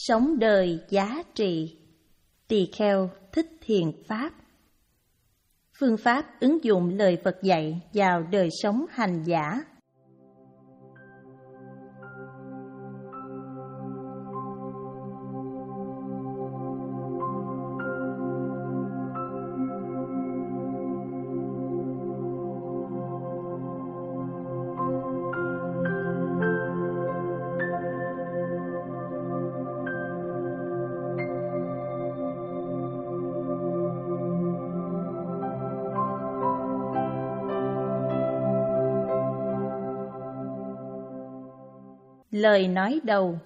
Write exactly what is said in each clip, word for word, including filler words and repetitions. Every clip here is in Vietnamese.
Sống đời giá trị. Tỳ kheo thích thiền pháp. Phương pháp ứng dụng lời Phật dạy vào đời sống hành giả. Lời nói đầu.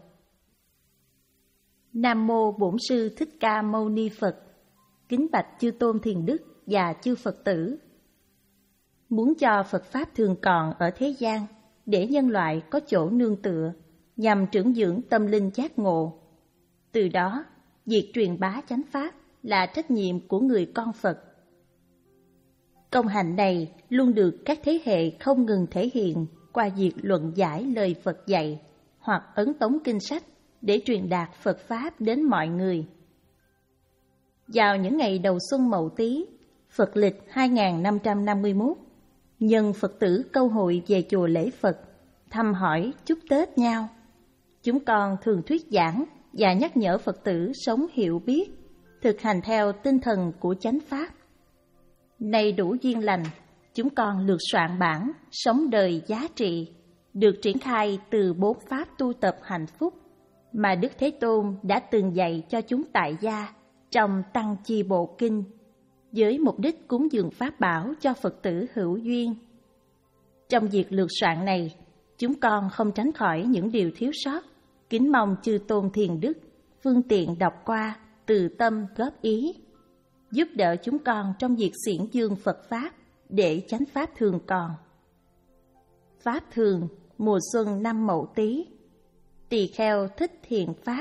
Nam mô Bổn Sư Thích Ca Mâu Ni Phật. Kính bạch chư tôn thiền đức và chư Phật tử. Muốn cho Phật pháp thường còn ở thế gian, để nhân loại có chỗ nương tựa, nhằm trưởng dưỡng tâm linh giác ngộ. Từ đó, việc truyền bá chánh pháp là trách nhiệm của người con Phật. Công hạnh này luôn được các thế hệ không ngừng thể hiện qua việc luận giải lời Phật dạy hoặc ấn tống kinh sách để truyền đạt Phật Pháp đến mọi người. Vào những ngày đầu xuân Mậu Tý, Phật lịch hai nghìn năm trăm năm mươi mốt, nhân Phật tử câu hội về chùa lễ Phật, thăm hỏi chúc Tết nhau. Chúng con thường thuyết giảng và nhắc nhở Phật tử sống hiểu biết, thực hành theo tinh thần của chánh Pháp. Nay đủ duyên lành, chúng con lược soạn bản Sống đời giá trị, được triển khai từ bốn pháp tu tập hạnh phúc mà Đức Thế Tôn đã từng dạy cho chúng tại gia trong Tăng Chi Bộ Kinh, với mục đích cúng dường pháp bảo cho Phật tử hữu duyên. Trong việc lược soạn này, chúng con không tránh khỏi những điều thiếu sót, kính mong chư tôn thiền đức phương tiện đọc qua, từ tâm góp ý, giúp đỡ chúng con trong việc xiển dương Phật Pháp để chánh Pháp thường còn. Pháp thường mùa xuân năm Mậu Tý. Tỳ kheo thích thiền pháp.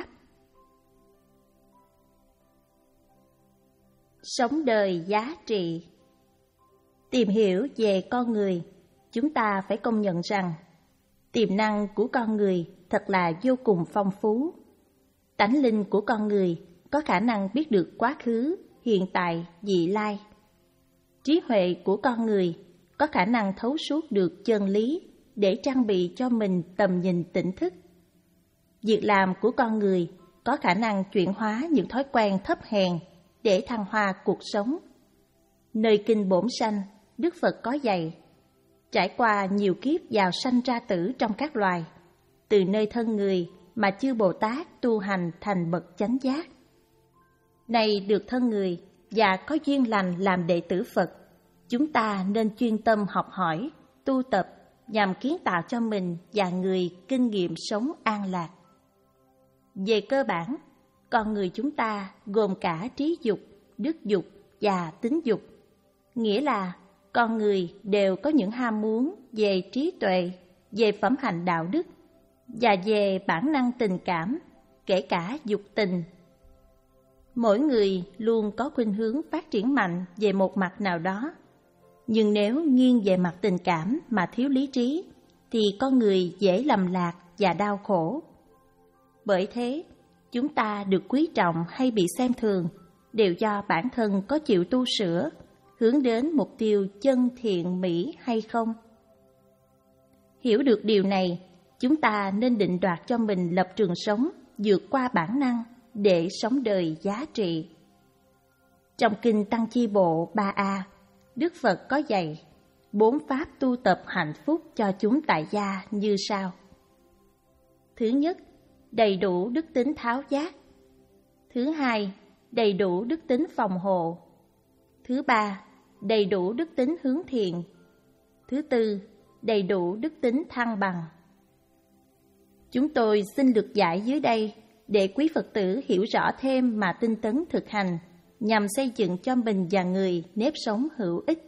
Sống đời giá trị. Tìm hiểu về con người, chúng ta phải công nhận rằng tiềm năng của con người thật là vô cùng phong phú. Tánh linh của con người có khả năng biết được quá khứ, hiện tại, vị lai. Trí huệ của con người có khả năng thấu suốt được chân lý để trang bị cho mình tầm nhìn tỉnh thức. Việc làm của con người có khả năng chuyển hóa những thói quen thấp hèn để thăng hoa cuộc sống. Nơi kinh Bổn Sanh, Đức Phật có dạy, trải qua nhiều kiếp vào sanh ra tử trong các loài, từ nơi thân người mà chư Bồ Tát tu hành thành bậc chánh giác. Này được thân người và có duyên lành làm đệ tử Phật, chúng ta nên chuyên tâm học hỏi, tu tập nhằm kiến tạo cho mình và người kinh nghiệm sống an lạc. Về cơ bản, con người chúng ta gồm cả trí dục, đức dục và tính dục, nghĩa là con người đều có những ham muốn về trí tuệ, về phẩm hạnh đạo đức và về bản năng tình cảm, kể cả dục tình. Mỗi người luôn có khuynh hướng phát triển mạnh về một mặt nào đó. Nhưng nếu nghiêng về mặt tình cảm mà thiếu lý trí, thì con người dễ lầm lạc và đau khổ. Bởi thế, chúng ta được quý trọng hay bị xem thường đều do bản thân có chịu tu sửa, hướng đến mục tiêu chân thiện mỹ hay không. Hiểu được điều này, chúng ta nên định đoạt cho mình lập trường sống vượt qua bản năng để sống đời giá trị. Trong Kinh Tăng Chi Bộ ba A, Đức Phật có dạy bốn pháp tu tập hạnh phúc cho chúng tại gia như sau. Thứ nhất, đầy đủ đức tính tháo giác. Thứ hai, đầy đủ đức tính phòng hộ. Thứ ba, đầy đủ đức tính hướng thiện. Thứ tư, đầy đủ đức tính thăng bằng. Chúng tôi xin lược giải dưới đây để quý Phật tử hiểu rõ thêm mà tinh tấn thực hành, nhằm xây dựng cho mình và người nếp sống hữu ích.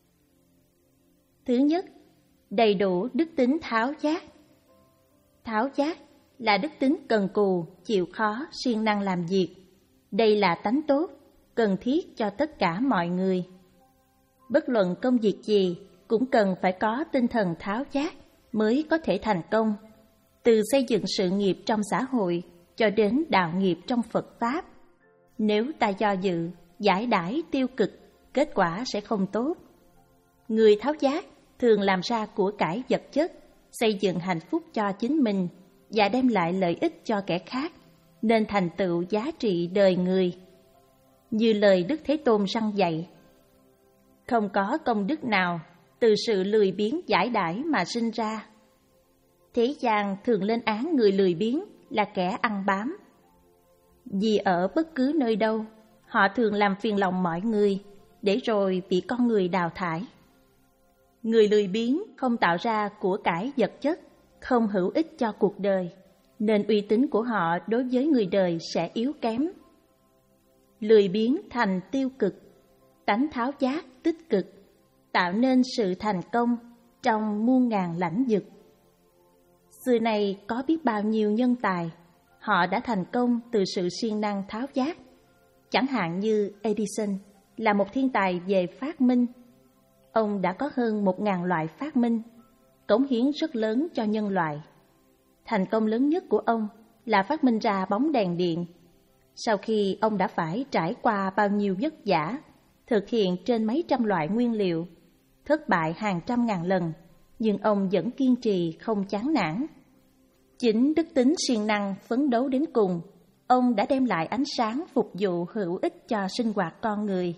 Thứ nhất, đầy đủ đức tính tháo giác. Tháo giác là đức tính cần cù, chịu khó, siêng năng làm việc. Đây là tánh tốt, cần thiết cho tất cả mọi người. Bất luận công việc gì cũng cần phải có tinh thần tháo giác mới có thể thành công. Từ xây dựng sự nghiệp trong xã hội cho đến đạo nghiệp trong Phật Pháp. Nếu ta do dự, giải đãi tiêu cực, kết quả sẽ không tốt. Người tháo giác thường làm ra của cải vật chất, xây dựng hạnh phúc cho chính mình và đem lại lợi ích cho kẻ khác, nên thành tựu giá trị đời người. Như lời Đức Thế Tôn răn dạy, không có công đức nào từ sự lười biếng giải đãi mà sinh ra. Thế gian thường lên án người lười biếng là kẻ ăn bám. Vì ở bất cứ nơi đâu, họ thường làm phiền lòng mọi người, để rồi bị con người đào thải. Người lười biếng không tạo ra của cải vật chất, không hữu ích cho cuộc đời, nên uy tín của họ đối với người đời sẽ yếu kém. Lười biếng thành tiêu cực, tánh tháo giác tích cực, tạo nên sự thành công trong muôn ngàn lãnh vực. Xưa nay có biết bao nhiêu nhân tài, họ đã thành công từ sự siêng năng tháo giác. Chẳng hạn như Edison là một thiên tài về phát minh. Ông đã có hơn một ngàn loại phát minh, cống hiến rất lớn cho nhân loại. Thành công lớn nhất của ông là phát minh ra bóng đèn điện. Sau khi ông đã phải trải qua bao nhiêu vất vả, thực hiện trên mấy trăm loại nguyên liệu, thất bại hàng trăm ngàn lần, nhưng ông vẫn kiên trì không chán nản. Chính đức tính siêng năng phấn đấu đến cùng, ông đã đem lại ánh sáng phục vụ hữu ích cho sinh hoạt con người.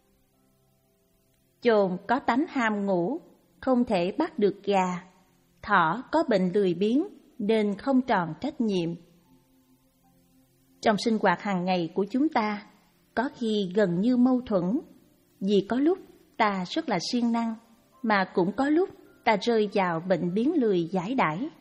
Chồn có tánh ham ngủ, không thể bắt được gà. Thỏ có bệnh lười biếng nên không tròn trách nhiệm. Trong sinh hoạt hàng ngày của chúng ta, có khi gần như mâu thuẫn, vì có lúc ta rất là siêng năng, mà cũng có lúc ta rơi vào bệnh biếng lười giải đãi.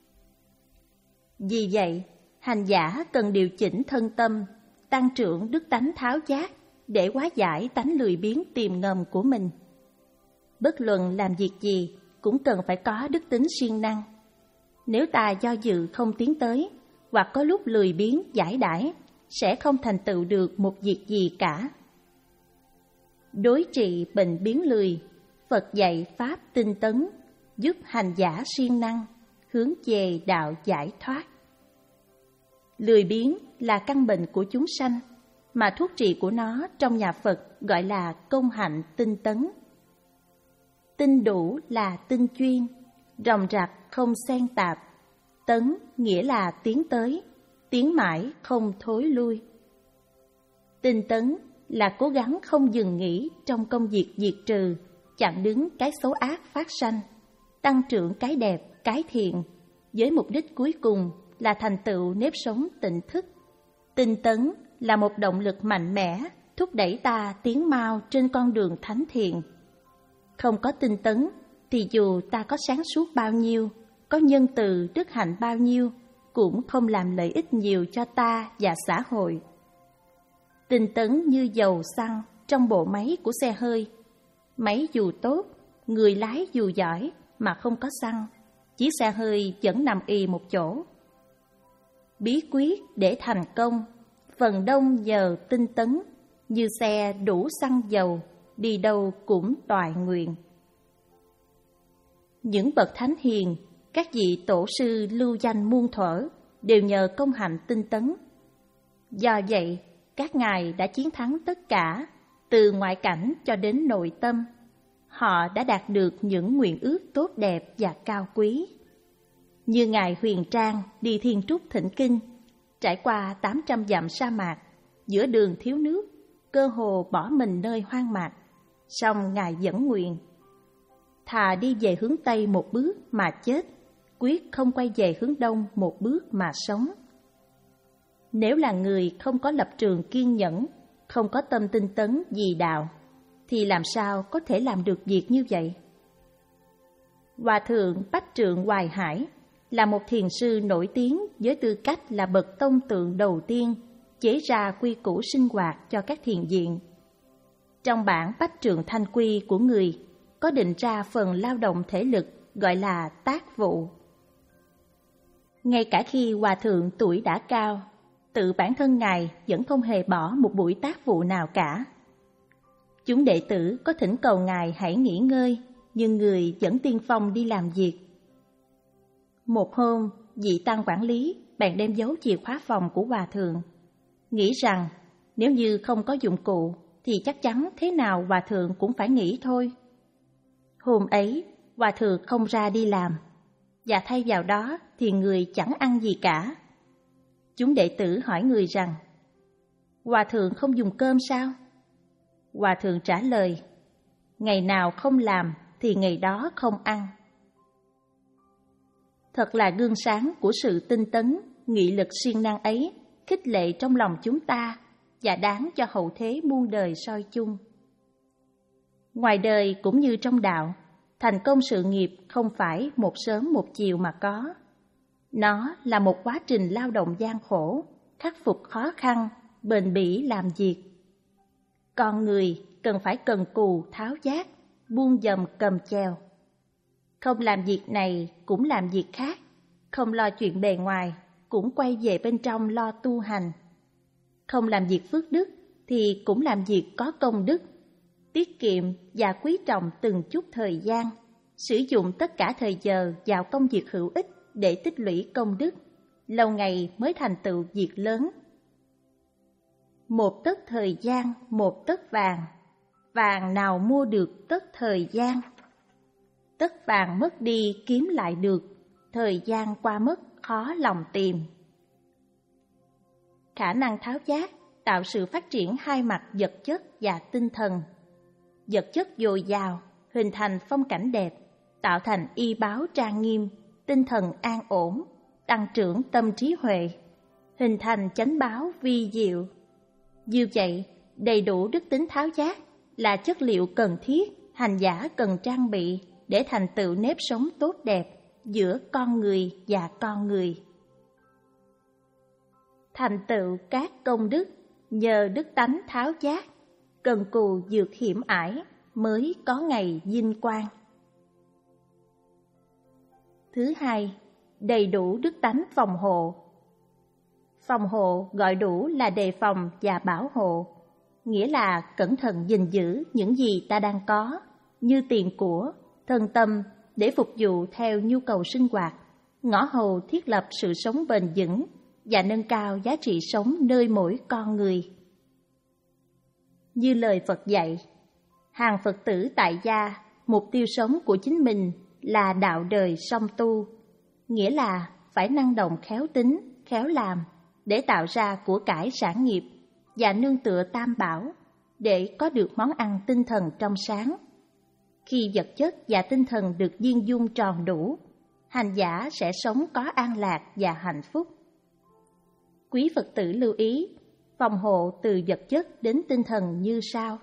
Vì vậy, hành giả cần điều chỉnh thân tâm, tăng trưởng đức tánh tháo giác để hóa giải tánh lười biếng tiềm ngầm của mình. Bất luận làm việc gì cũng cần phải có đức tính siêng năng. Nếu ta do dự không tiến tới, hoặc có lúc lười biếng giải đãi, sẽ không thành tựu được một việc gì cả. Đối trị bệnh biếng lười, Phật dạy pháp tinh tấn, giúp hành giả siêng năng, hướng về đạo giải thoát. Lười biếng là căn bệnh của chúng sanh, mà thuốc trị của nó trong nhà Phật gọi là công hạnh tinh tấn. Tinh đủ là tinh chuyên, ròng rạc không xen tạp. Tấn nghĩa là tiến tới, tiến mãi không thối lui. Tinh tấn là cố gắng không dừng nghỉ trong công việc diệt trừ, chặn đứng cái xấu ác phát sanh, tăng trưởng cái đẹp, cái thiện, với mục đích cuối cùng là thành tựu nếp sống tỉnh thức. Tinh tấn là một động lực mạnh mẽ, thúc đẩy ta tiến mau trên con đường thánh thiện. Không có tinh tấn, thì dù ta có sáng suốt bao nhiêu, có nhân từ, đức hạnh bao nhiêu, cũng không làm lợi ích nhiều cho ta và xã hội. Tinh tấn như dầu xăng trong bộ máy của xe hơi. Máy dù tốt, người lái dù giỏi mà không có xăng, chiếc xe hơi vẫn nằm ì một chỗ. Bí quyết để thành công, phần đông nhờ tinh tấn, như xe đủ xăng dầu, đi đâu cũng toại nguyện. Những bậc thánh hiền, các vị tổ sư lưu danh muôn thuở, đều nhờ công hạnh tinh tấn. Do vậy, các ngài đã chiến thắng tất cả, từ ngoại cảnh cho đến nội tâm. Họ đã đạt được những nguyện ước tốt đẹp và cao quý. Như ngài Huyền Trang đi Thiên Trúc thỉnh kinh, trải qua tám trăm dặm sa mạc, giữa đường thiếu nước, cơ hồ bỏ mình nơi hoang mạc, song ngài vẫn nguyện: thà đi về hướng Tây một bước mà chết, quyết không quay về hướng Đông một bước mà sống. Nếu là người không có lập trường kiên nhẫn, không có tâm tinh tấn vì đạo, thì làm sao có thể làm được việc như vậy? Hòa thượng Bách Trượng Hoài Hải là một thiền sư nổi tiếng với tư cách là bậc tông tượng đầu tiên chế ra quy củ sinh hoạt cho các thiền viện. Trong bản Bách Trượng Thanh Quy của người có định ra phần lao động thể lực gọi là tác vụ. Ngay cả khi hòa thượng tuổi đã cao, tự bản thân ngài vẫn không hề bỏ một buổi tác vụ nào cả. Chúng đệ tử có thỉnh cầu ngài hãy nghỉ ngơi, nhưng người vẫn tiên phong đi làm việc. Một hôm, vị tăng quản lý bèn đem giấu chìa khóa phòng của hòa thượng, nghĩ rằng nếu như không có dụng cụ thì chắc chắn thế nào hòa thượng cũng phải nghỉ thôi. Hôm ấy, hòa thượng không ra đi làm, và thay vào đó thì người chẳng ăn gì cả. Chúng đệ tử hỏi người rằng, hòa thượng không dùng cơm sao? Hòa thượng trả lời, ngày nào không làm thì ngày đó không ăn. Thật là gương sáng của sự tinh tấn, nghị lực siêng năng ấy, khích lệ trong lòng chúng ta và đáng cho hậu thế muôn đời soi chung. Ngoài đời cũng như trong đạo, thành công sự nghiệp không phải một sớm một chiều mà có. Nó là một quá trình lao động gian khổ, khắc phục khó khăn, bền bỉ làm việc. Con người cần phải cần cù tháo vát, buông dầm cầm chèo. Không làm việc này cũng làm việc khác, không lo chuyện bề ngoài cũng quay về bên trong lo tu hành. Không làm việc phước đức thì cũng làm việc có công đức, tiết kiệm và quý trọng từng chút thời gian, sử dụng tất cả thời giờ vào công việc hữu ích để tích lũy công đức, lâu ngày mới thành tựu việc lớn. Một tấc thời gian, một tấc vàng, vàng nào mua được tấc thời gian? Tấc vàng mất đi kiếm lại được, thời gian qua mất khó lòng tìm. Khả năng tháo vát tạo sự phát triển hai mặt vật chất và tinh thần. Vật chất dồi dào, hình thành phong cảnh đẹp, tạo thành y báo trang nghiêm, tinh thần an ổn, tăng trưởng tâm trí huệ, hình thành chánh báo vi diệu. Như vậy, đầy đủ đức tính tháo vát là chất liệu cần thiết hành giả cần trang bị để thành tựu nếp sống tốt đẹp giữa con người và con người. Thành tựu các công đức nhờ đức tánh tháo vát, cần cù vượt hiểm ải mới có ngày vinh quang. Thứ hai, đầy đủ đức tánh phòng hộ. Phòng hộ gọi đủ là đề phòng và bảo hộ, nghĩa là cẩn thận gìn giữ những gì ta đang có, như tiền của, thân tâm để phục vụ theo nhu cầu sinh hoạt, ngõ hầu thiết lập sự sống bền vững và nâng cao giá trị sống nơi mỗi con người. Như lời Phật dạy, hàng Phật tử tại gia, mục tiêu sống của chính mình là đạo đời song tu, nghĩa là phải năng động khéo tính, khéo làm để tạo ra của cải sản nghiệp và nương tựa tam bảo để có được món ăn tinh thần trong sáng. Khi vật chất và tinh thần được viên dung tròn đủ, hành giả sẽ sống có an lạc và hạnh phúc. Quý Phật tử lưu ý, phòng hộ từ vật chất đến tinh thần như sau.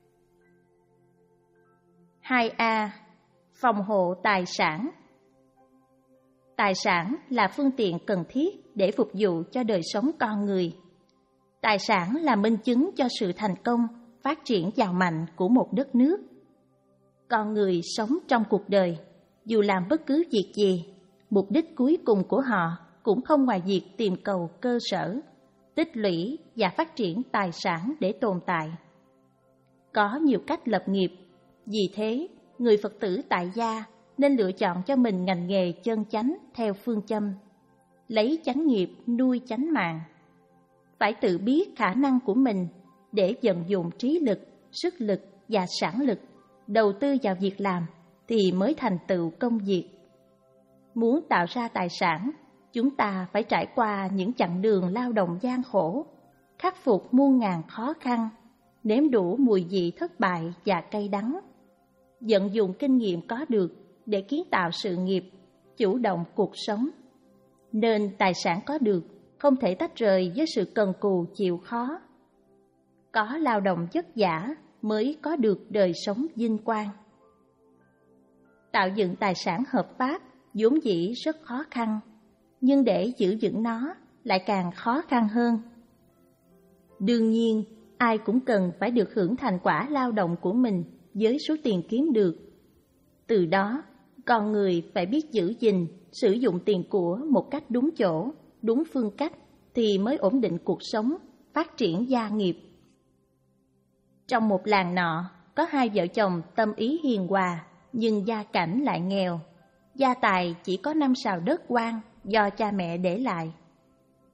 hai A. Phòng hộ tài sản. Tài sản là phương tiện cần thiết để phục vụ cho đời sống con người. Tài sản là minh chứng cho sự thành công, phát triển giàu mạnh của một đất nước. Con người sống trong cuộc đời, dù làm bất cứ việc gì, mục đích cuối cùng của họ cũng không ngoài việc tìm cầu cơ sở, tích lũy và phát triển tài sản để tồn tại. Có nhiều cách lập nghiệp, vì thế người Phật tử tại gia nên lựa chọn cho mình ngành nghề chân chánh theo phương châm lấy chánh nghiệp nuôi chánh mạng. Phải tự biết khả năng của mình để vận dụng trí lực, sức lực và sản lực đầu tư vào việc làm thì mới thành tựu công việc. Muốn tạo ra tài sản, chúng ta phải trải qua những chặng đường lao động gian khổ, khắc phục muôn ngàn khó khăn, nếm đủ mùi vị thất bại và cay đắng. Vận dụng kinh nghiệm có được để kiến tạo sự nghiệp, chủ động cuộc sống. Nên tài sản có được không thể tách rời với sự cần cù chịu khó. Có lao động vất vả mới có được đời sống vinh quang. Tạo dựng tài sản hợp pháp vốn dĩ rất khó khăn, nhưng để giữ vững nó lại càng khó khăn hơn. Đương nhiên, ai cũng cần phải được hưởng thành quả lao động của mình với số tiền kiếm được. Từ đó, con người phải biết giữ gìn, sử dụng tiền của một cách đúng chỗ, đúng phương cách thì mới ổn định cuộc sống, phát triển gia nghiệp. Trong một làng nọ, có hai vợ chồng tâm ý hiền hòa, nhưng gia cảnh lại nghèo. Gia tài chỉ có năm sào đất hoang do cha mẹ để lại.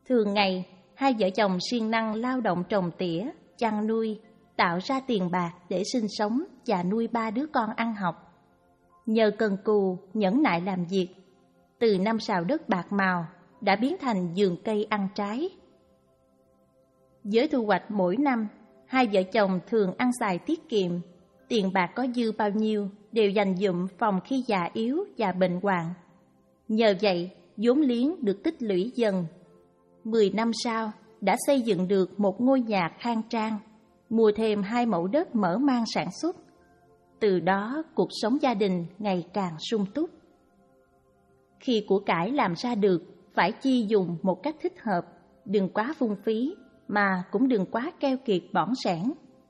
Thường ngày, hai vợ chồng siêng năng lao động trồng tỉa, chăn nuôi, tạo ra tiền bạc để sinh sống và nuôi ba đứa con ăn học. Nhờ cần cù, nhẫn nại làm việc, từ năm sào đất bạc màu đã biến thành vườn cây ăn trái. Với thu hoạch mỗi năm, hai vợ chồng thường ăn xài tiết kiệm, tiền bạc có dư bao nhiêu đều dành dụm phòng khi già yếu và bệnh hoạn. Nhờ vậy, vốn liếng được tích lũy dần. Mười năm sau, đã xây dựng được một ngôi nhà khang trang, mua thêm hai mẫu đất mở mang sản xuất. Từ đó, cuộc sống gia đình ngày càng sung túc. Khi của cải làm ra được, phải chi dùng một cách thích hợp, đừng quá phung phí, mà cũng đừng quá keo kiệt bỏng sẻn.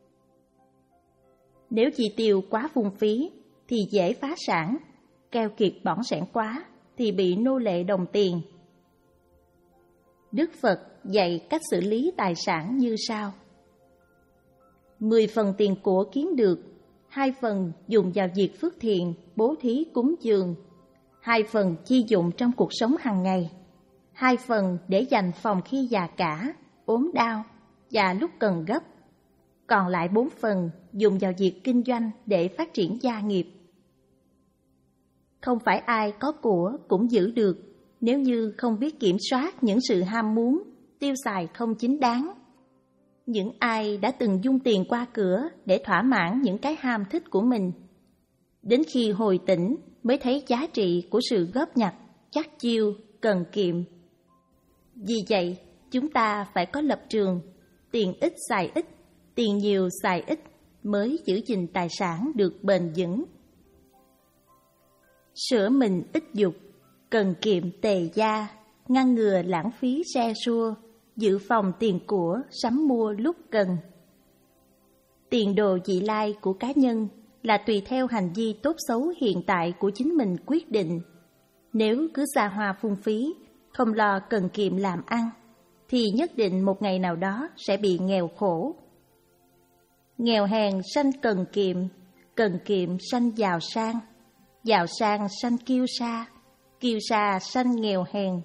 Nếu chi tiêu quá phung phí thì dễ phá sản, keo kiệt bỏng sẻn quá thì bị nô lệ đồng tiền. Đức Phật dạy cách xử lý tài sản như sau. Mười phần tiền của kiếm được, hai phần dùng vào việc phước thiện, bố thí cúng dường, hai phần chi dụng trong cuộc sống hàng ngày, hai phần để dành phòng khi già cả, ốm đau và lúc cần gấp, còn lại bốn phần dùng vào việc kinh doanh để phát triển gia nghiệp. Không phải ai có của cũng giữ được nếu như không biết kiểm soát những sự ham muốn, tiêu xài không chính đáng. Những ai đã từng dung tiền qua cửa để thỏa mãn những cái ham thích của mình, đến khi hồi tỉnh mới thấy giá trị của sự góp nhặt, chắc chiêu, cần kiệm. Vì vậy, chúng ta phải có lập trường, tiền ít xài ít, tiền nhiều xài ít mới giữ gìn tài sản được bền vững. Sửa mình ít dục, cần kiệm tề gia, ngăn ngừa lãng phí xe xua, dự phòng tiền của sắm mua lúc cần. Tiền đồ vị lai của cá nhân là tùy theo hành vi tốt xấu hiện tại của chính mình quyết định. Nếu cứ xa hoa phung phí, không lo cần kiệm làm ăn, thì nhất định một ngày nào đó sẽ bị nghèo khổ. Nghèo hèn sanh cần kiệm, cần kiệm sanh giàu sang, giàu sang sanh kiêu sa, kiêu sa sanh nghèo hèn.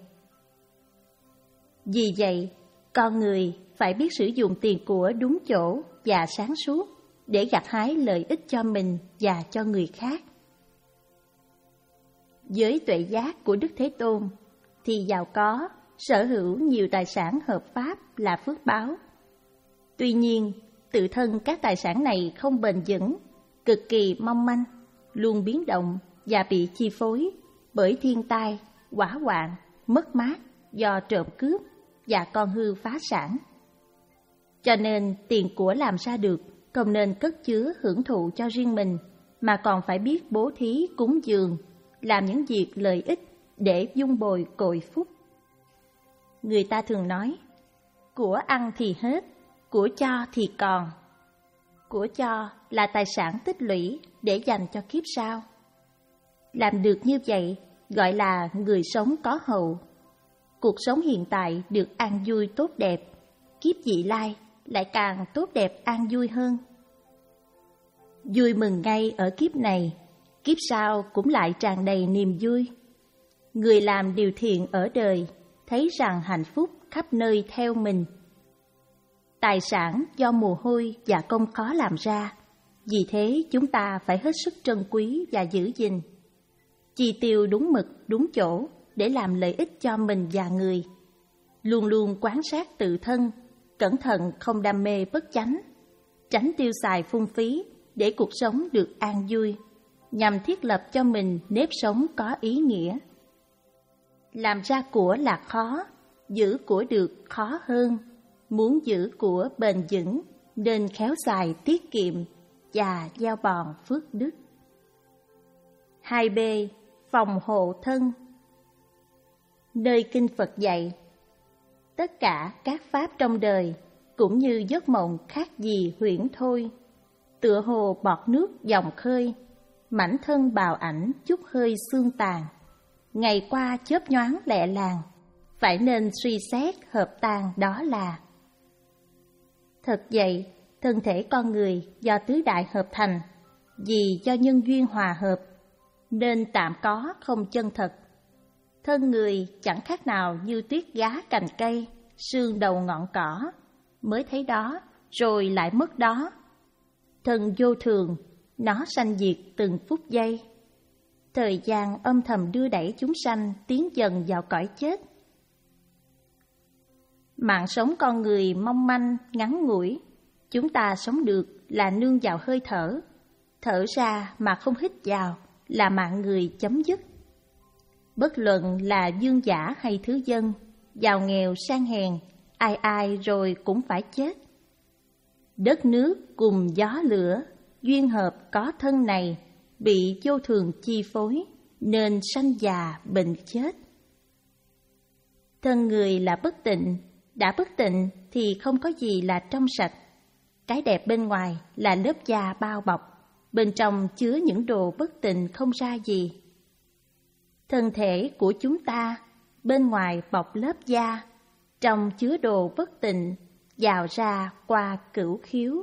Vì vậy, con người phải biết sử dụng tiền của đúng chỗ và sáng suốt để gặt hái lợi ích cho mình và cho người khác. Với tuệ giác của Đức Thế Tôn, thì giàu có, sở hữu nhiều tài sản hợp pháp là phước báo. Tuy nhiên, tự thân các tài sản này không bền vững, cực kỳ mong manh, luôn biến động và bị chi phối bởi thiên tai, hỏa hoạn, mất mát do trộm cướp và con hư phá sản. Cho nên tiền của làm ra được không nên cất chứa hưởng thụ cho riêng mình, mà còn phải biết bố thí cúng dường, làm những việc lợi ích để dung bồi cội phúc. Người ta thường nói, của ăn thì hết, của cho thì còn. Của cho là tài sản tích lũy để dành cho kiếp sau. Làm được như vậy gọi là người sống có hậu. Cuộc sống hiện tại được an vui tốt đẹp, kiếp vị lai lại càng tốt đẹp an vui hơn. Vui mừng ngay ở kiếp này, kiếp sau cũng lại tràn đầy niềm vui. Người làm điều thiện ở đời, thấy rằng hạnh phúc khắp nơi theo mình. Tài sản do mồ hôi và công khó làm ra, vì thế chúng ta phải hết sức trân quý và giữ gìn. Chi tiêu đúng mực, đúng chỗ để làm lợi ích cho mình và người. Luôn luôn quan sát tự thân, cẩn thận không đam mê bất chánh, tránh tiêu xài phung phí để cuộc sống được an vui, nhằm thiết lập cho mình nếp sống có ý nghĩa. Làm ra của là khó, giữ của được khó hơn. Muốn giữ của bền vững nên khéo xài tiết kiệm và gieo bòn phước đức. hai B. Phòng hộ thân. Nơi kinh Phật dạy, tất cả các pháp trong đời cũng như giấc mộng khác gì huyễn thôi, tựa hồ bọt nước dòng khơi, mảnh thân bào ảnh chút hơi xương tàn, ngày qua chớp nhoáng lẹ làng, phải nên suy xét hợp tan đó là. Thật vậy, thân thể con người do tứ đại hợp thành, vì do nhân duyên hòa hợp, nên tạm có không chân thật. Thân người chẳng khác nào như tuyết giá cành cây, sương đầu ngọn cỏ, mới thấy đó, rồi lại mất đó. Thân vô thường, nó sanh diệt từng phút giây. Thời gian âm thầm đưa đẩy chúng sanh tiến dần vào cõi chết. Mạng sống con người mong manh, ngắn ngủi. Chúng ta sống được là nương vào hơi thở. Thở ra mà không hít vào là mạng người chấm dứt. Bất luận là dương giả hay thứ dân, giàu nghèo sang hèn, ai ai rồi cũng phải chết. Đất nước cùng gió lửa, duyên hợp có thân này, bị vô thường chi phối, nên sanh già bệnh chết. Thân người là bất tịnh, đã bất tịnh thì không có gì là trong sạch. Cái đẹp bên ngoài là lớp da bao bọc, bên trong chứa những đồ bất tịnh không ra gì. Thân thể của chúng ta, bên ngoài bọc lớp da, trong chứa đồ bất tịnh, dào ra qua cửu khiếu.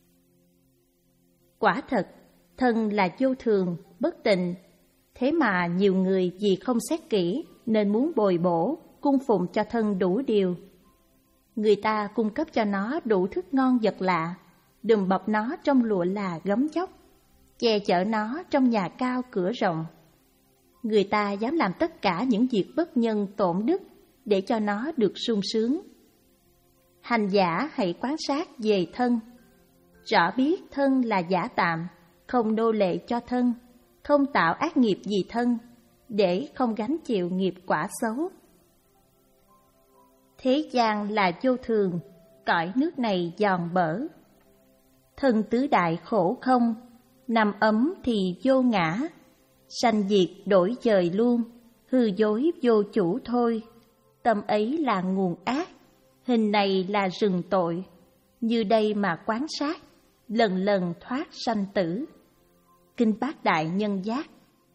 Quả thật, thân là vô thường, bất tịnh. Thế mà nhiều người vì không xét kỹ nên muốn bồi bổ, cung phụng cho thân đủ điều. Người ta cung cấp cho nó đủ thức ngon vật lạ, đùm bọc nó trong lụa là gấm chóc, che chở nó trong nhà cao cửa rộng. Người ta dám làm tất cả những việc bất nhân tổn đức để cho nó được sung sướng. Hành giả hãy quan sát về thân, rõ biết thân là giả tạm, không nô lệ cho thân, không tạo ác nghiệp vì thân, để không gánh chịu nghiệp quả xấu. Thế gian là vô thường, cõi nước này giòn bở. Thân tứ đại khổ không, nằm ấm thì vô ngã. Sanh diệt đổi dời luôn, hư dối vô chủ thôi. Tâm ấy là nguồn ác, hình này là rừng tội. Như đây mà quán sát, lần lần thoát sanh tử. Kinh Bát Đại Nhân Giác.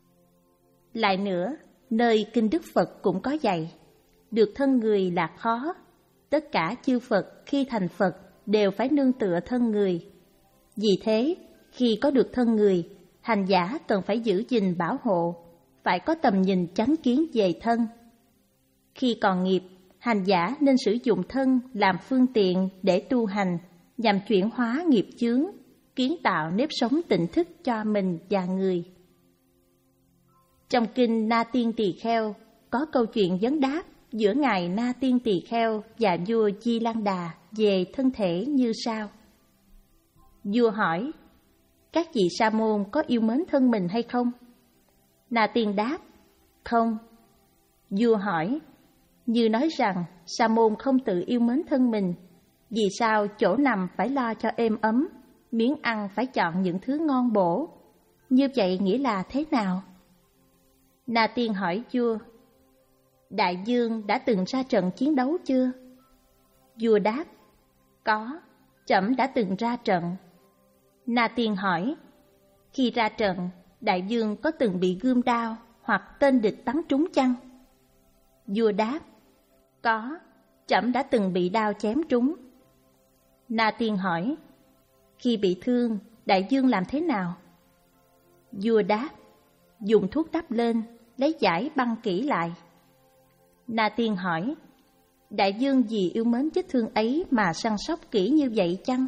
Lại nữa, nơi Kinh Đức Phật cũng có dạy, được thân người là khó. Tất cả chư Phật khi thành Phật đều phải nương tựa thân người. Vì thế, khi có được thân người, hành giả cần phải giữ gìn bảo hộ, phải có tầm nhìn chánh kiến về thân. Khi còn nghiệp, hành giả nên sử dụng thân làm phương tiện để tu hành, nhằm chuyển hóa nghiệp chướng, kiến tạo nếp sống tỉnh thức cho mình và người. Trong kinh Na Tiên Tỳ Kheo có câu chuyện vấn đáp giữa ngài Na Tiên Tỳ Kheo và vua Di Lan Đà về thân thể như sau. Vua hỏi: các vị sa môn có yêu mến thân mình hay không? Na Tiên đáp: không. Vua hỏi: như nói rằng sa môn không tự yêu mến thân mình, vì sao chỗ nằm phải lo cho êm ấm, miếng ăn phải chọn những thứ ngon bổ? Như vậy nghĩa là thế nào? Na Tiên hỏi vua: đại vương đã từng ra trận chiến đấu chưa? Vua đáp: có, trẫm đã từng ra trận. Na Tiên hỏi: khi ra trận, đại vương có từng bị gươm đao hoặc tên địch bắn trúng chăng? Vua đáp: có, trẫm đã từng bị đao chém trúng. Na Tiên hỏi: khi bị thương, đại vương làm thế nào? Vua đáp: dùng thuốc đắp lên, lấy vải băng kỹ lại. Na Tiên hỏi: đại vương vì yêu mến vết thương ấy mà săn sóc kỹ như vậy chăng?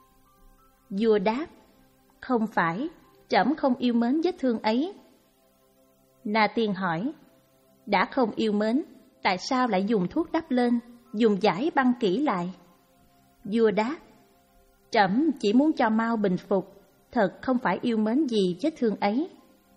Vua đáp: không phải, trẫm không yêu mến vết thương ấy. Na Tiên hỏi: đã không yêu mến, tại sao lại dùng thuốc đắp lên, dùng vải băng kỹ lại? Vua đáp: trẫm chỉ muốn cho mau bình phục, thật không phải yêu mến gì vết thương ấy.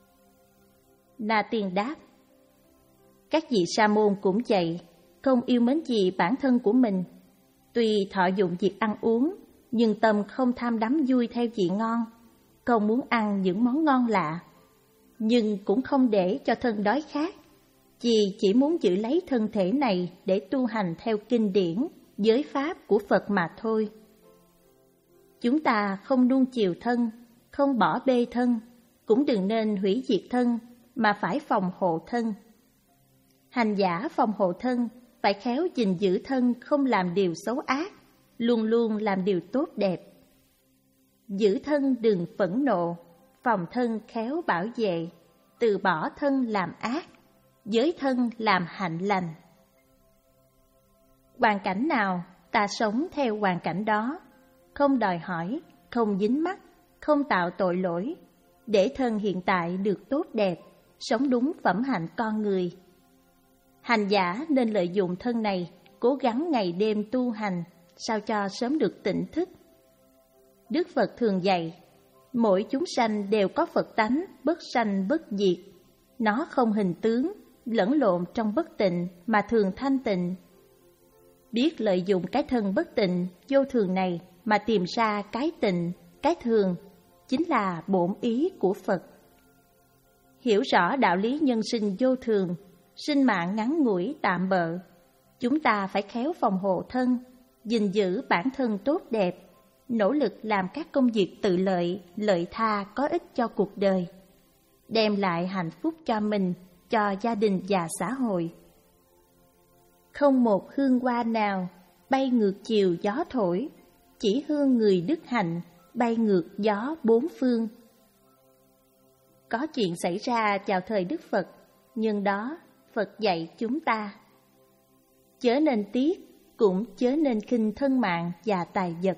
Na Tiên đáp: các vị sa môn cũng vậy, không yêu mến gì bản thân của mình. Tuy thọ dụng việc ăn uống, nhưng tâm không tham đắm vui theo vị ngon, không muốn ăn những món ngon lạ. Nhưng cũng không để cho thân đói khát, vì chỉ muốn giữ lấy thân thể này để tu hành theo kinh điển, giới pháp của Phật mà thôi. Chúng ta không nuông chiều thân, không bỏ bê thân, cũng đừng nên hủy diệt thân, mà phải phòng hộ thân. Hành giả phòng hộ thân, phải khéo gìn giữ thân không làm điều xấu ác, luôn luôn làm điều tốt đẹp. Giữ thân đừng phẫn nộ, phòng thân khéo bảo vệ, từ bỏ thân làm ác, giới thân làm hạnh lành. Hoàn cảnh nào, ta sống theo hoàn cảnh đó, không đòi hỏi, không dính mắc, không tạo tội lỗi, để thân hiện tại được tốt đẹp, sống đúng phẩm hạnh con người. Hành giả nên lợi dụng thân này, cố gắng ngày đêm tu hành, sao cho sớm được tỉnh thức. Đức Phật thường dạy, mỗi chúng sanh đều có Phật tánh, bất sanh bất diệt. Nó không hình tướng, lẫn lộn trong bất tịnh mà thường thanh tịnh. Biết lợi dụng cái thân bất tịnh, vô thường này mà tìm ra cái tịnh, cái thường, chính là bổn ý của Phật. Hiểu rõ đạo lý nhân sinh vô thường, sinh mạng ngắn ngủi tạm bợ, chúng ta phải khéo phòng hộ thân, gìn giữ bản thân tốt đẹp, nỗ lực làm các công việc tự lợi, lợi tha có ích cho cuộc đời, đem lại hạnh phúc cho mình, cho gia đình và xã hội. Không một hương hoa nào bay ngược chiều gió thổi, chỉ hương người đức hạnh bay ngược gió bốn phương. Có chuyện xảy ra vào thời Đức Phật, nhưng đó Phật dạy chúng ta. Chớ nên tiếc, cũng chớ nên khinh thân mạng và tài vật.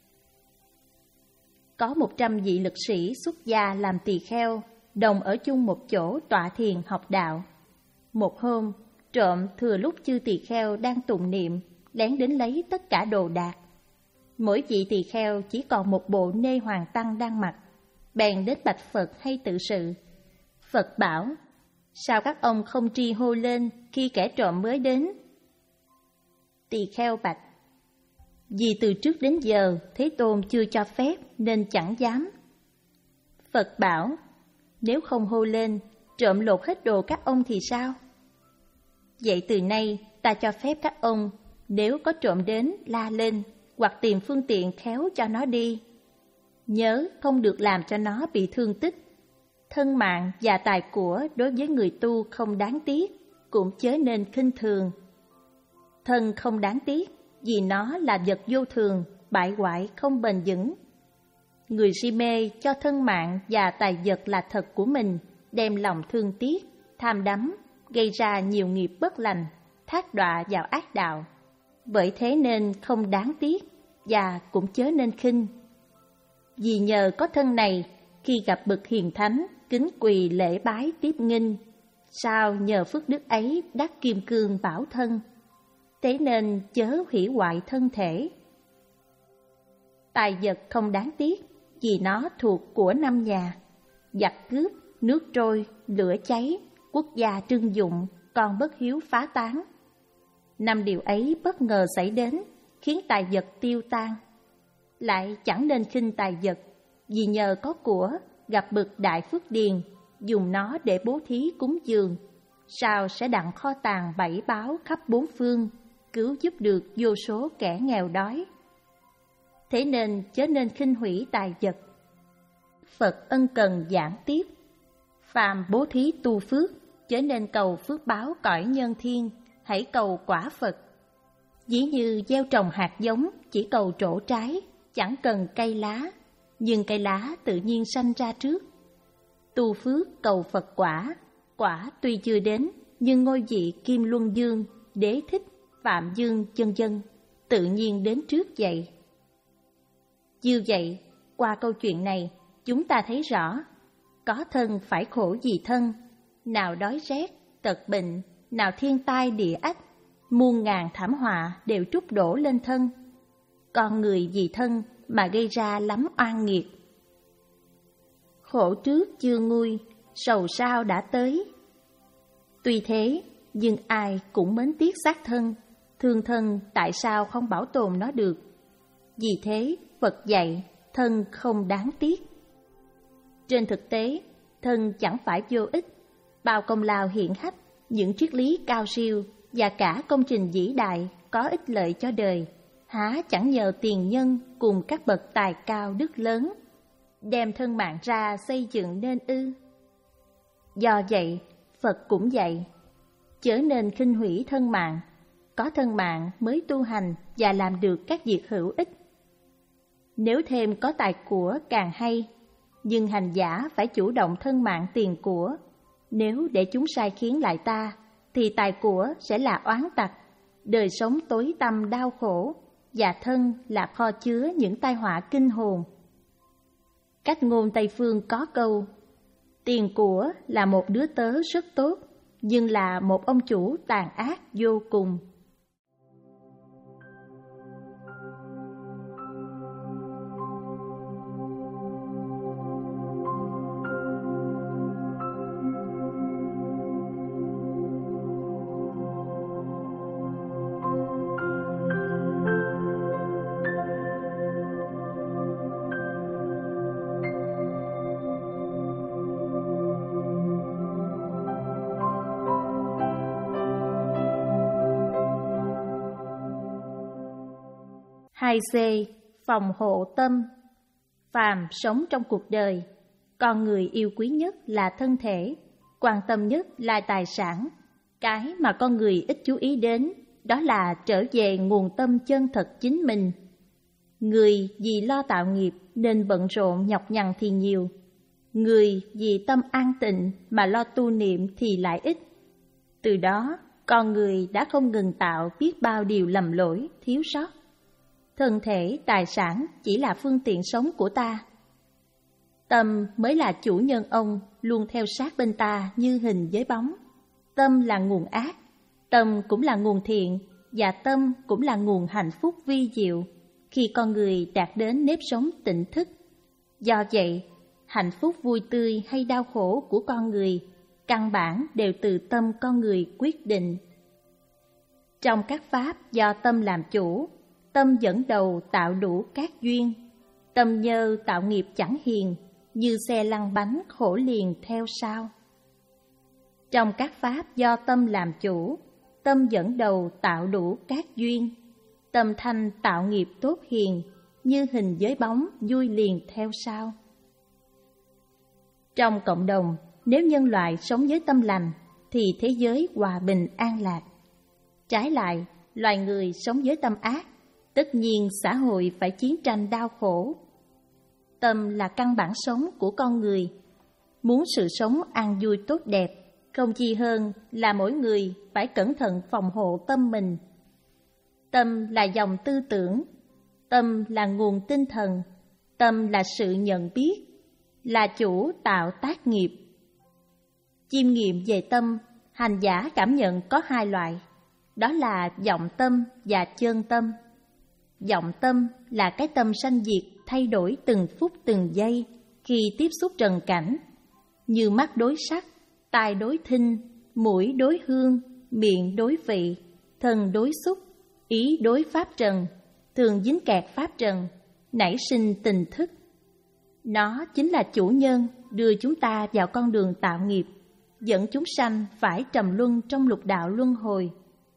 Có một trăm vị lực sĩ xuất gia làm tỳ kheo, đồng ở chung một chỗ tọa thiền học đạo. Một hôm, trộm thừa lúc chư tỳ kheo đang tụng niệm, lén đến lấy tất cả đồ đạc. Mỗi vị tỳ kheo chỉ còn một bộ nê hoàng tăng đang mặc, bèn đến bạch Phật hay tự sự. Phật bảo, sao các ông không tri hô lên khi kẻ trộm mới đến? Tỳ kheo bạch, vì từ trước đến giờ Thế Tôn chưa cho phép nên chẳng dám. Phật bảo, nếu không hô lên, trộm lột hết đồ các ông thì sao? Vậy từ nay ta cho phép các ông, nếu có trộm đến la lên, hoặc tìm phương tiện khéo cho nó đi. Nhớ không được làm cho nó bị thương tích. Thân mạng và tài của đối với người tu không đáng tiếc, cũng chớ nên khinh thường. Thân không đáng tiếc vì nó là vật vô thường, bại hoại không bền vững. Người si mê cho thân mạng và tài vật là thật của mình, đem lòng thương tiếc, tham đắm, gây ra nhiều nghiệp bất lành, thác đọa vào ác đạo. Bởi thế nên không đáng tiếc và cũng chớ nên khinh. Vì nhờ có thân này, khi gặp bậc hiền thánh, kính quỳ lễ bái tiếp nghinh, sao nhờ phước đức ấy đắc kim cương bảo thân. Thế nên chớ hủy hoại thân thể. Tài vật không đáng tiếc vì nó thuộc của năm nhà. Giặc cướp, nước trôi, lửa cháy, quốc gia trưng dụng, con bất hiếu phá tán. Năm điều ấy bất ngờ xảy đến, khiến tài vật tiêu tan. Lại chẳng nên khinh tài vật, vì nhờ có của, gặp bậc đại phước điền, dùng nó để bố thí cúng dường, sao sẽ đặng kho tàng bảy báo khắp bốn phương, cứu giúp được vô số kẻ nghèo đói. Thế nên chớ nên khinh hủy tài vật. Phật ân cần giảng tiếp, phàm bố thí tu phước, chớ nên cầu phước báo cõi nhân thiên, hãy cầu quả Phật. Ví như gieo trồng hạt giống, chỉ cầu trổ trái, chẳng cần cây lá, nhưng cây lá tự nhiên sanh ra trước. Tu phước cầu Phật quả, quả tuy chưa đến, nhưng ngôi vị Kim Luân Dương, Đế Thích, Phạm Dương chân dân tự nhiên đến trước vậy. Như vậy, qua câu chuyện này, chúng ta thấy rõ, có thân phải khổ vì thân, nào đói rét, tật bệnh, nào thiên tai địa ách, muôn ngàn thảm họa đều trút đổ lên thân. Con người vì thân mà gây ra lắm oan nghiệt. Khổ trước chưa nguôi, sầu sau đã tới. Tuy thế, nhưng ai cũng mến tiếc xác thân, thương thân tại sao không bảo tồn nó được. Vì thế, Phật dạy, thân không đáng tiếc. Trên thực tế, thân chẳng phải vô ích. Bao công lao hiển hách, những triết lý cao siêu và cả công trình vĩ đại có ích lợi cho đời, há chẳng nhờ tiền nhân cùng các bậc tài cao đức lớn, đem thân mạng ra xây dựng nên ư. Do vậy, Phật cũng dạy, chớ nên khinh hủy thân mạng, có thân mạng mới tu hành và làm được các việc hữu ích. Nếu thêm có tài của càng hay, nhưng hành giả phải chủ động thân mạng tiền của. Nếu để chúng sai khiến lại ta, thì tài của sẽ là oán tặc, đời sống tối tăm đau khổ, và thân là kho chứa những tai họa kinh hồn. Cách ngôn Tây phương có câu: tiền của là một đứa tớ rất tốt, nhưng là một ông chủ tàn ác vô cùng. hai C. Phòng hộ tâm. Phàm sống trong cuộc đời, con người yêu quý nhất là thân thể, quan tâm nhất là tài sản. Cái mà con người ít chú ý đến đó là trở về nguồn tâm chân thật chính mình. Người vì lo tạo nghiệp nên bận rộn nhọc nhằn thì nhiều, người vì tâm an tịnh mà lo tu niệm thì lại ít. Từ đó, con người đã không ngừng tạo biết bao điều lầm lỗi, thiếu sót. Thân thể, tài sản chỉ là phương tiện sống của ta. Tâm mới là chủ nhân ông, luôn theo sát bên ta như hình với bóng. Tâm là nguồn ác, tâm cũng là nguồn thiện, và tâm cũng là nguồn hạnh phúc vi diệu khi con người đạt đến nếp sống tỉnh thức. Do vậy, hạnh phúc vui tươi hay đau khổ của con người căn bản đều từ tâm con người quyết định. Trong các pháp do tâm làm chủ, tâm dẫn đầu tạo đủ các duyên. Tâm nhơ tạo nghiệp chẳng hiền, như xe lăn bánh khổ liền theo sau. Trong các pháp do tâm làm chủ, tâm dẫn đầu tạo đủ các duyên. Tâm thanh tạo nghiệp tốt hiền, như hình với bóng vui liền theo sau. Trong cộng đồng, nếu nhân loại sống với tâm lành, thì thế giới hòa bình an lạc. Trái lại, loài người sống với tâm ác, tất nhiên xã hội phải chiến tranh đau khổ. Tâm là căn bản sống của con người. Muốn sự sống an vui tốt đẹp, không chi hơn là mỗi người phải cẩn thận phòng hộ tâm mình. Tâm là dòng tư tưởng, tâm là nguồn tinh thần, tâm là sự nhận biết, là chủ tạo tác nghiệp. Chiêm nghiệm về tâm, hành giả cảm nhận có hai loại, đó là vọng tâm và chân tâm. Vọng tâm là cái tâm sanh diệt thay đổi từng phút từng giây khi tiếp xúc trần cảnh, như mắt đối sắc, tai đối thinh, mũi đối hương, miệng đối vị, thân đối xúc, ý đối pháp trần, thường dính kẹt pháp trần, nảy sinh tình thức. Nó chính là chủ nhân đưa chúng ta vào con đường tạo nghiệp, dẫn chúng sanh phải trầm luân trong lục đạo luân hồi.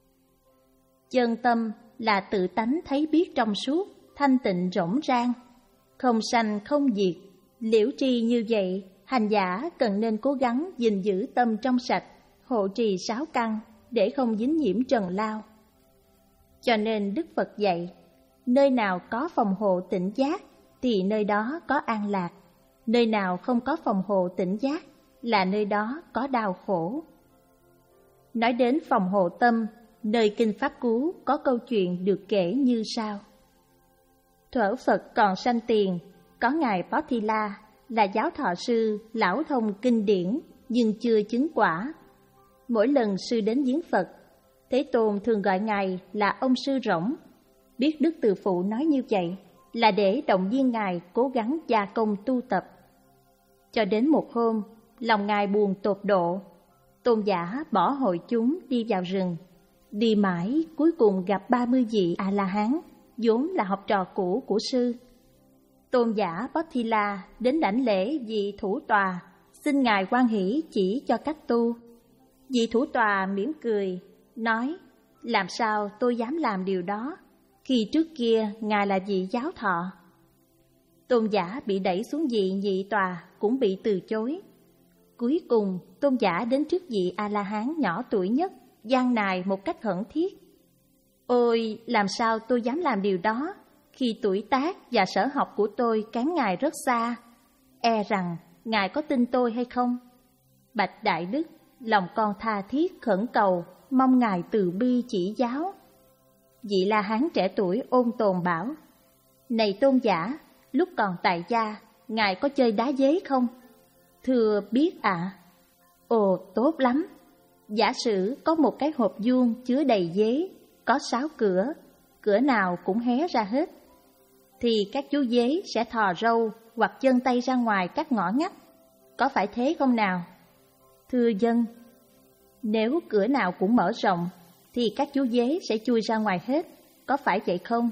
Chân tâm là tự tánh thấy biết trong suốt, thanh tịnh rỗng rang, không sanh không diệt. Liễu tri như vậy, hành giả cần nên cố gắng gìn giữ tâm trong sạch, hộ trì sáu căn để không dính nhiễm trần lao. Cho nên Đức Phật dạy, nơi nào có phòng hộ tỉnh giác thì nơi đó có an lạc, nơi nào không có phòng hộ tỉnh giác là nơi đó có đau khổ. Nói đến phòng hộ tâm, nơi Kinh Pháp Cú có câu chuyện được kể như sau. Thuở Phật còn sanh tiền, có ngài Bóthila là giáo thọ sư, lão thông kinh điển nhưng chưa chứng quả. Mỗi lần sư đến viếng Phật, Thế Tôn thường gọi ngài là ông sư rỗng. Biết Đức Từ Phụ nói như vậy là để động viên ngài cố gắng gia công tu tập. Cho đến một hôm, lòng ngài buồn tột độ, Tôn giả bỏ hội chúng đi vào rừng. Đi mãi cuối cùng gặp ba mươi vị A-la-hán, vốn là học trò cũ của sư. Tôn giả Bóthila đến đảnh lễ vị thủ tòa, xin ngài hoan hỷ chỉ cho cách tu. Vị thủ tòa mỉm cười, nói, làm sao tôi dám làm điều đó, khi trước kia ngài là vị giáo thọ. Tôn giả bị đẩy xuống vị nhị tòa cũng bị từ chối. Cuối cùng, tôn giả đến trước vị A-la-hán nhỏ tuổi nhất, gian nài một cách khẩn thiết. Ôi, làm sao tôi dám làm điều đó, khi tuổi tác và sở học của tôi kém ngài rất xa. E rằng ngài có tin tôi hay không? Bạch Đại Đức, lòng con tha thiết khẩn cầu, mong ngài từ bi chỉ giáo. Vị La Hán trẻ tuổi ôn tồn bảo: Này tôn giả, lúc còn tại gia, ngài có chơi đá dế không? Thưa biết ạ. À. Ồ, tốt lắm. Giả sử có một cái hộp vuông chứa đầy dế, có sáu cửa, cửa nào cũng hé ra hết, thì các chú dế sẽ thò râu hoặc chân tay ra ngoài các ngõ ngách. Có phải thế không nào? Thưa dân. Nếu cửa nào cũng mở rộng, thì các chú dế sẽ chui ra ngoài hết. Có phải vậy không?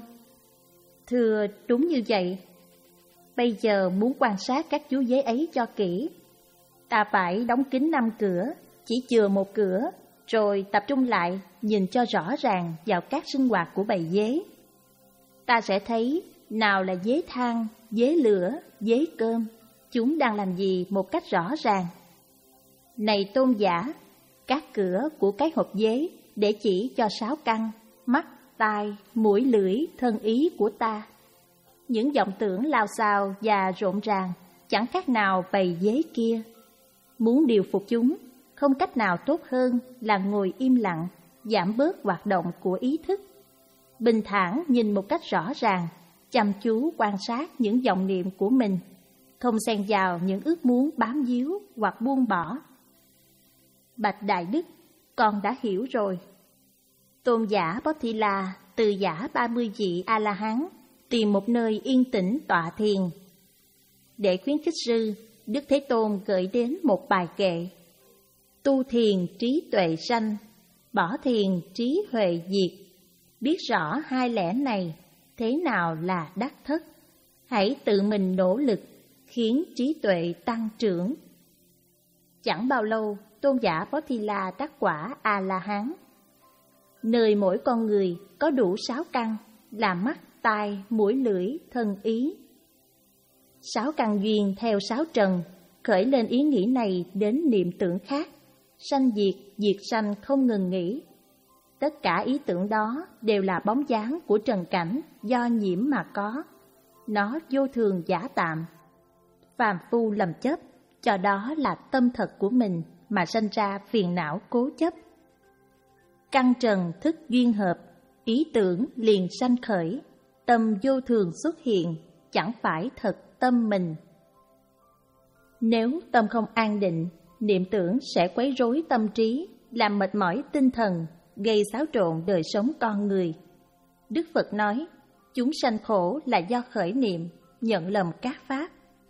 Thưa đúng như vậy. Bây giờ muốn quan sát các chú dế ấy cho kỹ, ta phải đóng kín năm cửa, chỉ chừa một cửa, rồi tập trung lại nhìn cho rõ ràng vào các sinh hoạt của bầy dế. Ta sẽ thấy nào là dế than, dế lửa, dế cơm, chúng đang làm gì một cách rõ ràng. Này tôn giả, các cửa của cái hộp dế để chỉ cho sáu căn, mắt, tai, mũi, lưỡi, thân ý của ta. Những vọng tưởng lao xao và rộn ràng chẳng khác nào bầy dế kia. Muốn điều phục chúng, không cách nào tốt hơn là ngồi im lặng, giảm bớt hoạt động của ý thức. Bình thản nhìn một cách rõ ràng, chăm chú quan sát những vọng niệm của mình, không xen vào những ước muốn bám víu hoặc buông bỏ. Bạch Đại Đức, con đã hiểu rồi. Tôn giả Bót-thi-la từ giả ba mươi vị A-la-hán tìm một nơi yên tĩnh tọa thiền. Để khuyến khích sư, Đức Thế Tôn gửi đến một bài kệ: Tu thiền trí tuệ sanh, bỏ thiền trí huệ diệt. Biết rõ hai lẽ này, thế nào là đắc thất? Hãy tự mình nỗ lực, khiến trí tuệ tăng trưởng. Chẳng bao lâu, tôn giả Bót-thi-la đắc quả A-la-hán. Nơi mỗi con người có đủ sáu căn là mắt, tai, mũi, lưỡi, thân ý. Sáu căn duyên theo sáu trần, khởi lên ý nghĩ này đến niệm tưởng khác, sanh diệt, diệt sanh không ngừng nghỉ. Tất cả ý tưởng đó đều là bóng dáng của trần cảnh do nhiễm mà có. Nó vô thường giả tạm. Phàm phu lầm chấp, cho đó là tâm thật của mình mà sanh ra phiền não cố chấp. Căn trần thức duyên hợp, ý tưởng liền sanh khởi, tâm vô thường xuất hiện, chẳng phải thật tâm mình. Nếu tâm không an định, niệm tưởng sẽ quấy rối tâm trí, làm mệt mỏi tinh thần, gây xáo trộn đời sống con người. Đức Phật nói, chúng sanh khổ là do khởi niệm, nhận lầm các pháp.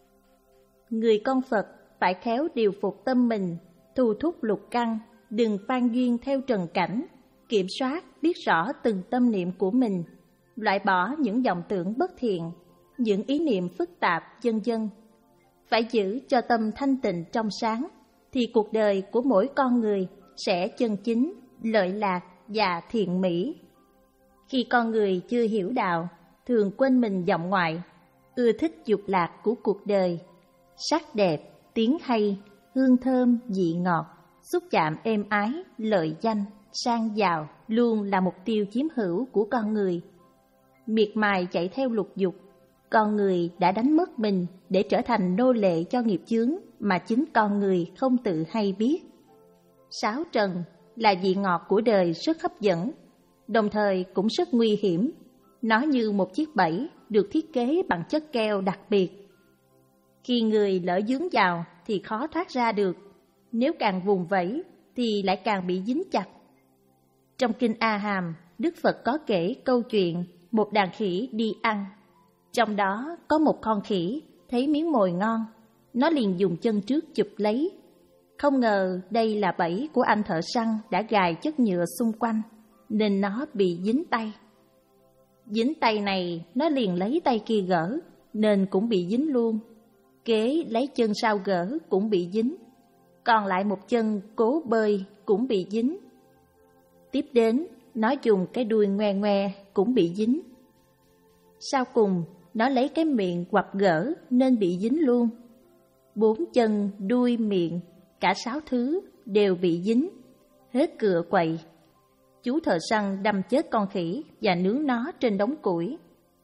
Người con Phật phải khéo điều phục tâm mình, thu thúc lục căn, đừng phan duyên theo trần cảnh, kiểm soát biết rõ từng tâm niệm của mình, loại bỏ những vọng tưởng bất thiện, những ý niệm phức tạp, vân vân. Phải giữ cho tâm thanh tịnh trong sáng, thì cuộc đời của mỗi con người sẽ chân chính, lợi lạc và thiện mỹ. Khi con người chưa hiểu đạo, thường quên mình vọng ngoại, ưa thích dục lạc của cuộc đời, sắc đẹp, tiếng hay, hương thơm, vị ngọt, xúc chạm êm ái, lợi danh, sang giàu luôn là mục tiêu chiếm hữu của con người. Miệt mài chạy theo lục dục, con người đã đánh mất mình để trở thành nô lệ cho nghiệp chướng mà chính con người không tự hay biết. Sáu trần là vị ngọt của đời rất hấp dẫn, đồng thời cũng rất nguy hiểm. Nó như một chiếc bẫy được thiết kế bằng chất keo đặc biệt. Khi người lỡ dướng vào thì khó thoát ra được, nếu càng vùng vẫy thì lại càng bị dính chặt. Trong kinh A Hàm, Đức Phật có kể câu chuyện một đàn khỉ đi ăn. Trong đó có một con khỉ thấy miếng mồi ngon, nó liền dùng chân trước chụp lấy. Không ngờ đây là bẫy của anh thợ săn đã gài chất nhựa xung quanh, nên nó bị dính tay. Dính tay này, nó liền lấy tay kia gỡ, nên cũng bị dính luôn. Kế lấy chân sau gỡ cũng bị dính, còn lại một chân cố bơi cũng bị dính. Tiếp đến, nó dùng cái đuôi ngoe ngoe cũng bị dính. Sau cùng, nó lấy cái miệng quặp gỡ nên bị dính luôn. Bốn chân, đuôi, miệng, cả sáu thứ đều bị dính, hết cựa quậy. Chú thợ săn đâm chết con khỉ và nướng nó trên đống củi.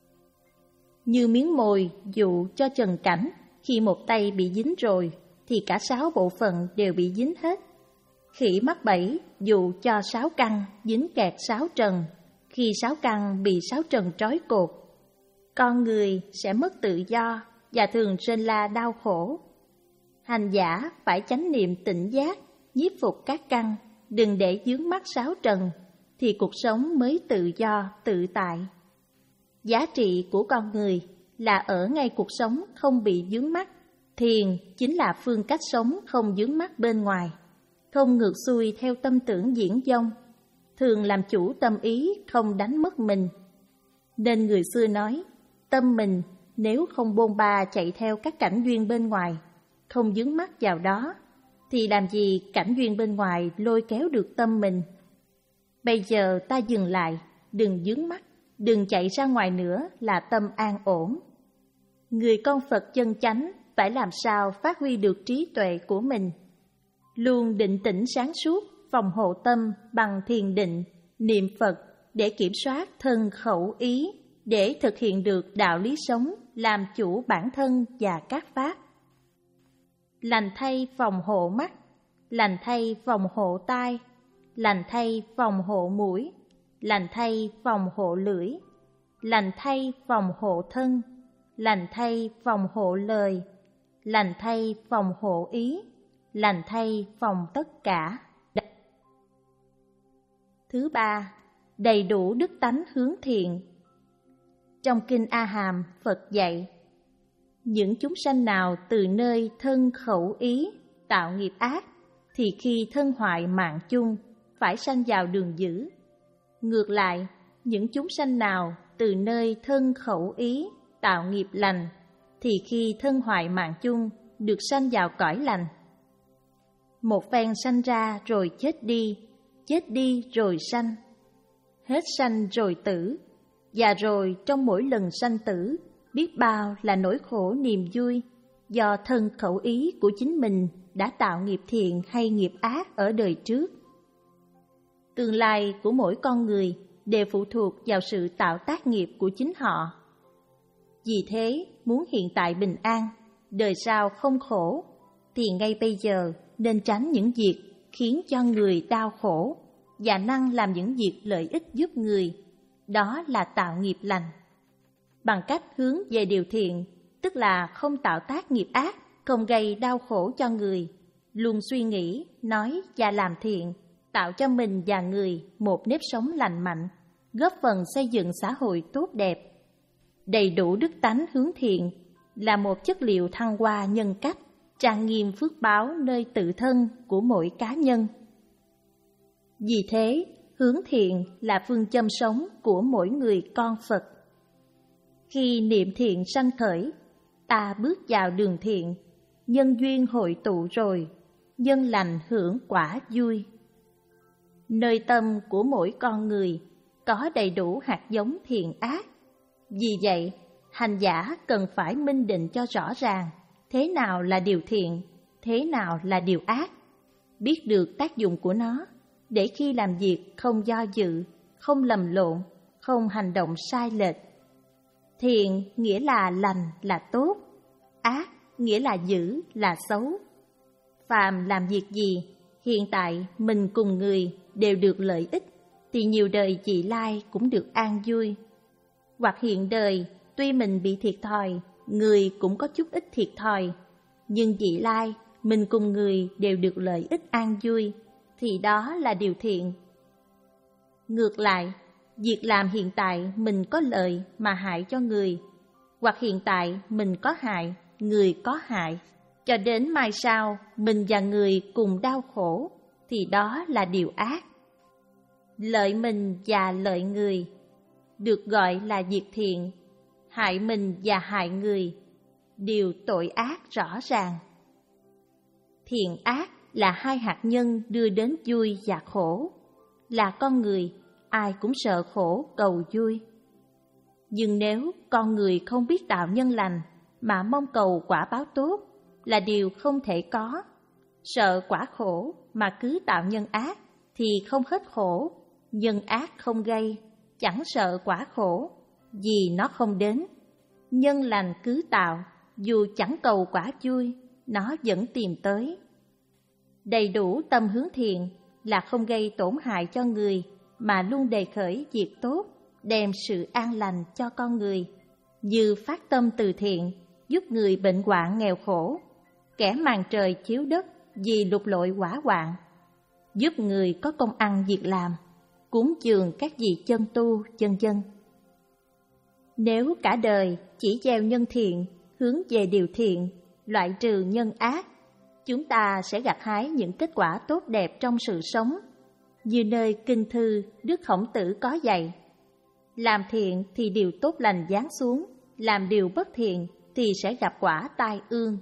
Như miếng mồi dụ cho trần cảnh, khi một tay bị dính rồi thì cả sáu bộ phận đều bị dính hết. Khỉ mắc bẫy dụ cho sáu căn dính kẹt sáu trần, Khi sáu căn bị sáu trần trói cột, con người sẽ mất tự do và thường sinh la đau khổ. Hành giả phải chánh niệm tỉnh giác, nhiếp phục các căn, đừng để vướng mắc sáu trần, thì cuộc sống mới tự do, tự tại. Giá trị của con người là ở ngay cuộc sống không bị vướng mắc. Thiền chính là phương cách sống không vướng mắc bên ngoài, không ngược xuôi theo tâm tưởng diễn dông, thường làm chủ tâm ý, không đánh mất mình. Nên người xưa nói, tâm mình nếu không bôn ba chạy theo các cảnh duyên bên ngoài, không vướng mắc vào đó, thì làm gì cảnh duyên bên ngoài lôi kéo được tâm mình. Bây giờ ta dừng lại, đừng vướng mắc, đừng chạy ra ngoài nữa là tâm an ổn. Người con Phật chân chánh phải làm sao phát huy được trí tuệ của mình. Luôn định tĩnh sáng suốt, phòng hộ tâm bằng thiền định, niệm Phật để kiểm soát thân khẩu ý, để thực hiện được đạo lý sống, làm chủ bản thân và các pháp. Lành thay phòng hộ mắt, lành thay phòng hộ tai, lành thay phòng hộ mũi, lành thay phòng hộ lưỡi, lành thay phòng hộ thân, lành thay phòng hộ lời, lành thay phòng hộ ý, lành thay phòng tất cả. Thứ ba, đầy đủ đức tánh hướng thiện. Trong Kinh A Hàm, Phật dạy, những chúng sanh nào từ nơi thân khẩu ý tạo nghiệp ác, thì khi thân hoại mạng chung, phải sanh vào đường dữ. Ngược lại, những chúng sanh nào từ nơi thân khẩu ý tạo nghiệp lành, thì khi thân hoại mạng chung, được sanh vào cõi lành. Một phen sanh ra rồi chết đi, chết đi rồi sanh, hết sanh rồi tử, và rồi trong mỗi lần sanh tử, biết bao là nỗi khổ niềm vui, do thân khẩu ý của chính mình đã tạo nghiệp thiện hay nghiệp ác ở đời trước. Tương lai của mỗi con người đều phụ thuộc vào sự tạo tác nghiệp của chính họ. Vì thế, muốn hiện tại bình an, đời sau không khổ, thì ngay bây giờ nên tránh những việc khiến cho người đau khổ và năng làm những việc lợi ích giúp người, đó là tạo nghiệp lành. Bằng cách hướng về điều thiện, tức là không tạo tác nghiệp ác, không gây đau khổ cho người, luôn suy nghĩ, nói và làm thiện, tạo cho mình và người một nếp sống lành mạnh, góp phần xây dựng xã hội tốt đẹp. Đầy đủ đức tánh hướng thiện là một chất liệu thăng hoa nhân cách, trang nghiêm phước báo nơi tự thân của mỗi cá nhân. Vì thế, hướng thiện là phương châm sống của mỗi người con Phật. Khi niệm thiện sanh khởi, ta bước vào đường thiện, nhân duyên hội tụ rồi, nhân lành hưởng quả vui. Nơi tâm của mỗi con người có đầy đủ hạt giống thiện ác. Vì vậy, hành giả cần phải minh định cho rõ ràng thế nào là điều thiện, thế nào là điều ác, biết được tác dụng của nó, để khi làm việc không do dự, không lầm lộn, không hành động sai lệch. Thiện nghĩa là lành, là tốt, ác nghĩa là dữ, là xấu. Phàm làm việc gì, hiện tại mình cùng người đều được lợi ích, thì nhiều đời vị lai cũng được an vui. Hoặc hiện đời, tuy mình bị thiệt thòi, người cũng có chút ít thiệt thòi, nhưng vị lai, mình cùng người đều được lợi ích an vui, thì đó là điều thiện. Ngược lại, việc làm hiện tại mình có lợi mà hại cho người, hoặc hiện tại mình có hại, người có hại, cho đến mai sau mình và người cùng đau khổ, thì đó là điều ác. Lợi mình và lợi người được gọi là việc thiện, hại mình và hại người đều tội ác rõ ràng. Thiện ác là hai hạt nhân đưa đến vui và khổ. Là con người, ai cũng sợ khổ cầu vui. Nhưng nếu con người không biết tạo nhân lành mà mong cầu quả báo tốt, là điều không thể có. Sợ quả khổ mà cứ tạo nhân ác thì không hết khổ. Nhân ác không gây, chẳng sợ quả khổ, vì nó không đến. Nhân lành cứ tạo, dù chẳng cầu quả vui, nó vẫn tìm tới. Đầy đủ tâm hướng thiện là không gây tổn hại cho người, mà luôn đề khởi việc tốt, đem sự an lành cho con người, như phát tâm từ thiện, giúp người bệnh hoạn nghèo khổ, kẻ màn trời chiếu đất vì lụt lội hỏa hoạn, giúp người có công ăn việc làm, cúng dường các vị chân tu, vân vân. Nếu cả đời chỉ gieo nhân thiện, hướng về điều thiện, loại trừ nhân ác, chúng ta sẽ gặt hái những kết quả tốt đẹp trong sự sống, như nơi kinh thư Đức Khổng Tử có dạy. Làm thiện thì điều tốt lành giáng xuống, làm điều bất thiện thì sẽ gặp quả tai ương.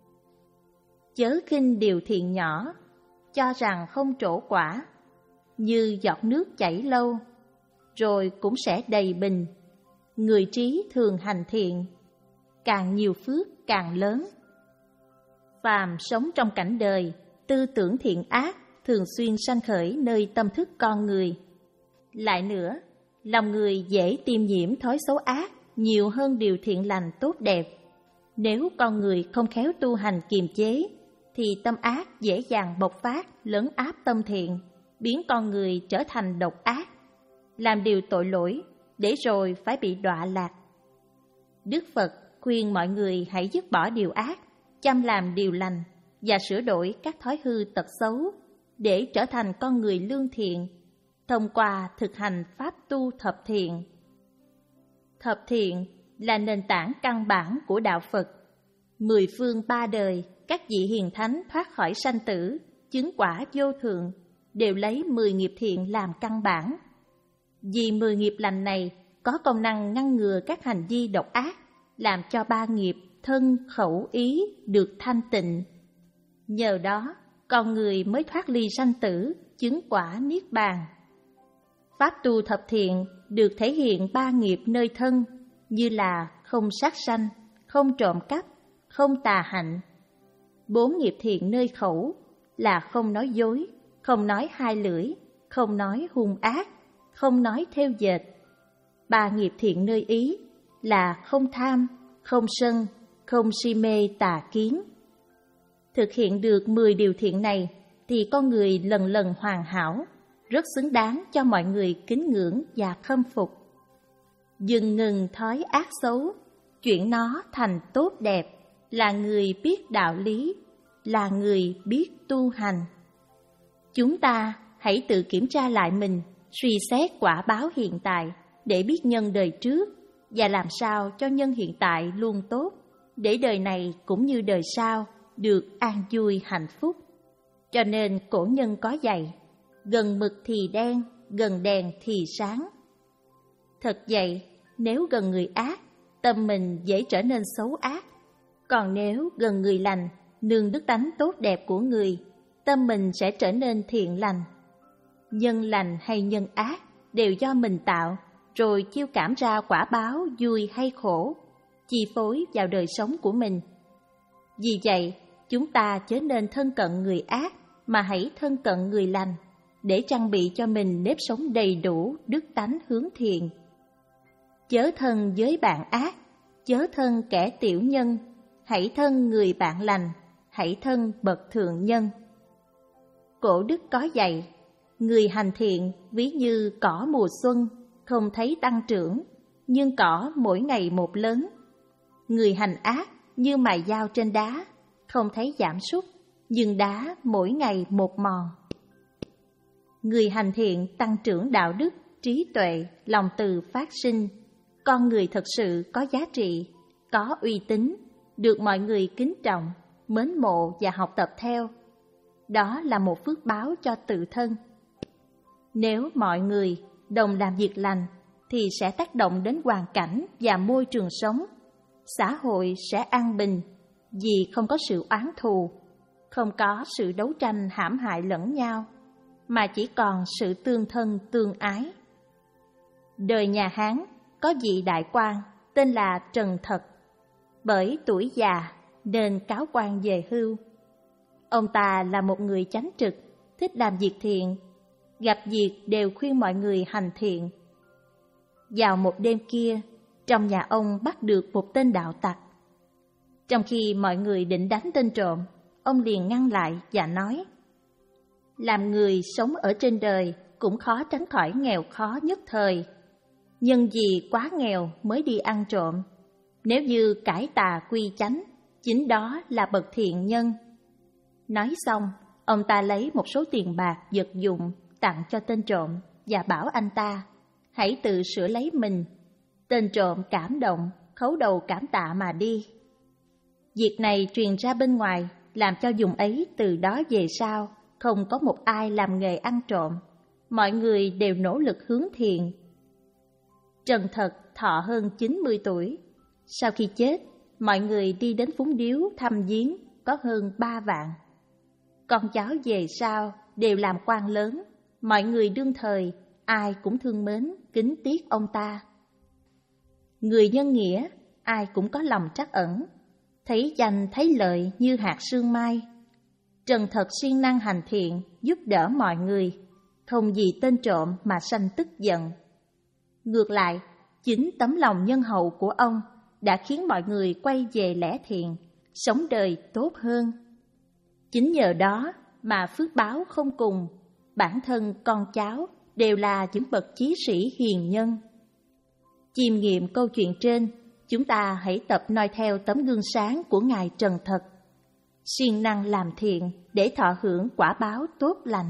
Chớ khinh điều thiện nhỏ, cho rằng không trổ quả, như giọt nước chảy lâu, rồi cũng sẽ đầy bình. Người trí thường hành thiện, càng nhiều phước càng lớn. Phàm sống trong cảnh đời, tư tưởng thiện ác thường xuyên sanh khởi nơi tâm thức con người. Lại nữa, lòng người dễ tiêm nhiễm thói xấu ác nhiều hơn điều thiện lành tốt đẹp. Nếu con người không khéo tu hành kiềm chế, thì tâm ác dễ dàng bộc phát, lấn áp tâm thiện, biến con người trở thành độc ác, làm điều tội lỗi, để rồi phải bị đọa lạc. Đức Phật khuyên mọi người hãy dứt bỏ điều ác, chăm làm điều lành và sửa đổi các thói hư tật xấu để trở thành con người lương thiện, thông qua thực hành pháp tu thập thiện. Thập thiện là nền tảng căn bản của đạo Phật. Mười phương ba đời, các vị hiền thánh thoát khỏi sanh tử, chứng quả vô thượng, đều lấy mười nghiệp thiện làm căn bản. Vì mười nghiệp lành này có công năng ngăn ngừa các hành vi độc ác, làm cho ba nghiệp thân, khẩu, ý được thanh tịnh. Nhờ đó, con người mới thoát ly sanh tử, chứng quả niết bàn. Pháp tu thập thiện được thể hiện ba nghiệp nơi thân, như là không sát sanh, không trộm cắp, không tà hạnh. Bốn nghiệp thiện nơi khẩu là không nói dối, không nói hai lưỡi, không nói hung ác, không nói thêu dệt. Ba nghiệp thiện nơi ý là không tham, không sân, không si mê tà kiến. Thực hiện được mười điều thiện này thì con người lần lần hoàn hảo, rất xứng đáng cho mọi người kính ngưỡng và khâm phục. Dừng ngừng thói ác xấu, chuyển nó thành tốt đẹp, là người biết đạo lý, là người biết tu hành. Chúng ta hãy tự kiểm tra lại mình, suy xét quả báo hiện tại để biết nhân đời trước và làm sao cho nhân hiện tại luôn tốt, để đời này cũng như đời sau được an vui hạnh phúc. Cho nên cổ nhân có dạy, gần mực thì đen, gần đèn thì sáng. Thật vậy, nếu gần người ác, tâm mình dễ trở nên xấu ác. Còn nếu gần người lành, nương đức tánh tốt đẹp của người, tâm mình sẽ trở nên thiện lành. Nhân lành hay nhân ác đều do mình tạo, rồi chiêu cảm ra quả báo vui hay khổ, chi phối vào đời sống của mình. Vì vậy, chúng ta chớ nên thân cận người ác, mà hãy thân cận người lành, để trang bị cho mình nếp sống đầy đủ đức tánh hướng thiện. Chớ thân với bạn ác, chớ thân kẻ tiểu nhân, hãy thân người bạn lành, hãy thân bậc thượng nhân. Cổ đức có dạy, người hành thiện ví như cỏ mùa xuân, không thấy tăng trưởng, nhưng cỏ mỗi ngày một lớn. Người hành ác như mài dao trên đá, không thấy giảm sút, nhưng đá mỗi ngày một mòn. Người hành thiện tăng trưởng đạo đức, trí tuệ, lòng từ phát sinh. Con người thật sự có giá trị, có uy tín, được mọi người kính trọng, mến mộ và học tập theo. Đó là một phước báo cho tự thân. Nếu mọi người đồng làm việc lành, thì sẽ tác động đến hoàn cảnh và môi trường sống. Xã hội sẽ an bình, vì không có sự oán thù, không có sự đấu tranh hãm hại lẫn nhau, mà chỉ còn sự tương thân tương ái. Đời nhà Hán có vị đại quan tên là Trần Thật. Bởi tuổi già nên cáo quan về hưu. Ông ta là một người chánh trực, thích làm việc thiện, gặp việc đều khuyên mọi người hành thiện. Vào một đêm kia, trong nhà ông bắt được một tên đạo tặc. Trong khi mọi người định đánh tên trộm, ông liền ngăn lại và nói: làm người sống ở trên đời cũng khó tránh khỏi nghèo khó nhất thời. Nhân vì quá nghèo mới đi ăn trộm. Nếu như cải tà quy chánh, chính đó là bậc thiện nhân. Nói xong, ông ta lấy một số tiền bạc vật dụng tặng cho tên trộm và bảo anh ta hãy tự sửa lấy mình. Tên trộm cảm động, khấu đầu cảm tạ mà đi. Việc này truyền ra bên ngoài, làm cho vùng ấy từ đó về sau không có một ai làm nghề ăn trộm. Mọi người đều nỗ lực hướng thiện. Trần Thật thọ hơn chín mươi tuổi. Sau khi chết, mọi người đi đến phúng điếu thăm viếng có hơn ba vạn. Con cháu về sau đều làm quan lớn, mọi người đương thời ai cũng thương mến, kính tiếc ông ta. Người nhân nghĩa, ai cũng có lòng trắc ẩn, thấy danh thấy lợi như hạt sương mai. Trần Thật siêng năng hành thiện, giúp đỡ mọi người, không vì tên trộm mà sanh tức giận. Ngược lại, chính tấm lòng nhân hậu của ông đã khiến mọi người quay về lẽ thiện, sống đời tốt hơn. Chính nhờ đó mà phước báo không cùng, bản thân con cháu đều là những bậc chí sĩ hiền nhân. Chiêm nghiệm câu chuyện trên, chúng ta hãy tập noi theo tấm gương sáng của Ngài Trần Thật, siêng năng làm thiện để thọ hưởng quả báo tốt lành.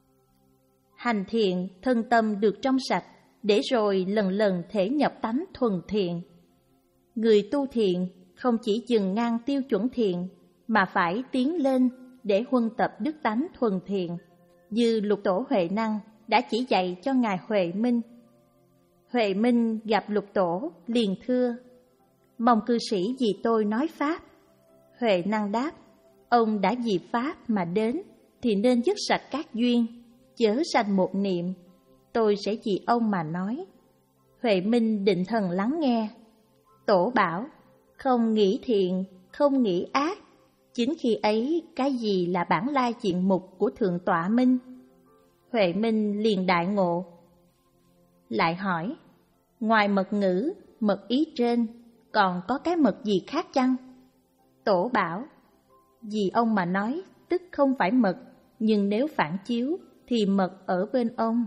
Hành thiện, thân tâm được trong sạch, để rồi lần lần thể nhập tánh thuần thiện. Người tu thiện không chỉ dừng ngang tiêu chuẩn thiện, mà phải tiến lên để huân tập đức tánh thuần thiện, như Lục Tổ Huệ Năng đã chỉ dạy cho Ngài Huệ Minh. Huệ Minh gặp Lục Tổ liền thưa: mong cư sĩ vì tôi nói Pháp. Huệ Năng đáp: ông đã vì Pháp mà đến, thì nên dứt sạch các duyên, chớ sanh một niệm. Tôi sẽ vì ông mà nói. Huệ Minh định thần lắng nghe. Tổ bảo: không nghĩ thiện, không nghĩ ác. Chính khi ấy, cái gì là bản lai diện mục của Thượng Tọa Minh? Huệ Minh liền đại ngộ. Lại hỏi: ngoài mật ngữ, mật ý trên, còn có cái mật gì khác chăng? Tổ bảo: vì ông mà nói, tức không phải mật, nhưng nếu phản chiếu, thì mật ở bên ông.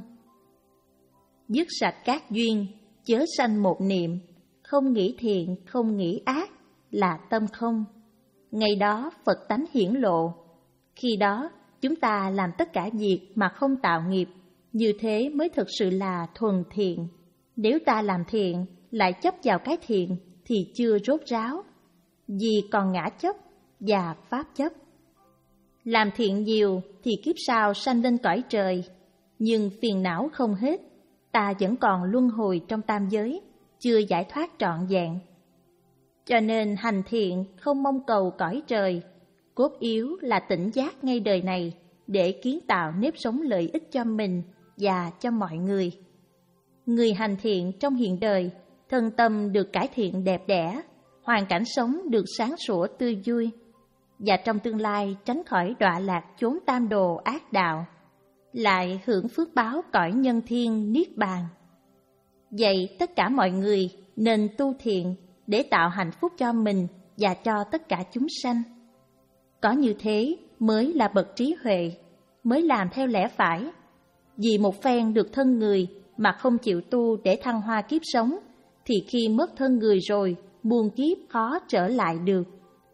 Dứt sạch các duyên, chớ sanh một niệm, không nghĩ thiện, không nghĩ ác, là tâm không. Ngày đó Phật tánh hiển lộ. Khi đó, chúng ta làm tất cả việc mà không tạo nghiệp, như thế mới thực sự là thuần thiện. Nếu ta làm thiện, lại chấp vào cái thiện, thì chưa rốt ráo, vì còn ngã chấp và pháp chấp. Làm thiện nhiều thì kiếp sau sanh lên cõi trời, nhưng phiền não không hết, ta vẫn còn luân hồi trong tam giới, chưa giải thoát trọn vẹn. Cho nên hành thiện không mong cầu cõi trời, cốt yếu là tỉnh giác ngay đời này để kiến tạo nếp sống lợi ích cho mình và cho mọi người. Người hành thiện trong hiện đời, thân tâm được cải thiện đẹp đẽ, hoàn cảnh sống được sáng sủa tươi vui, và trong tương lai tránh khỏi đọa lạc chốn tam đồ ác đạo, lại hưởng phước báo cõi nhân thiên niết bàn. Vậy tất cả mọi người nên tu thiện để tạo hạnh phúc cho mình và cho tất cả chúng sanh. Có như thế mới là bậc trí huệ, mới làm theo lẽ phải. Vì một phen được thân người mà không chịu tu để thăng hoa kiếp sống, thì khi mất thân người rồi, muôn kiếp khó trở lại được.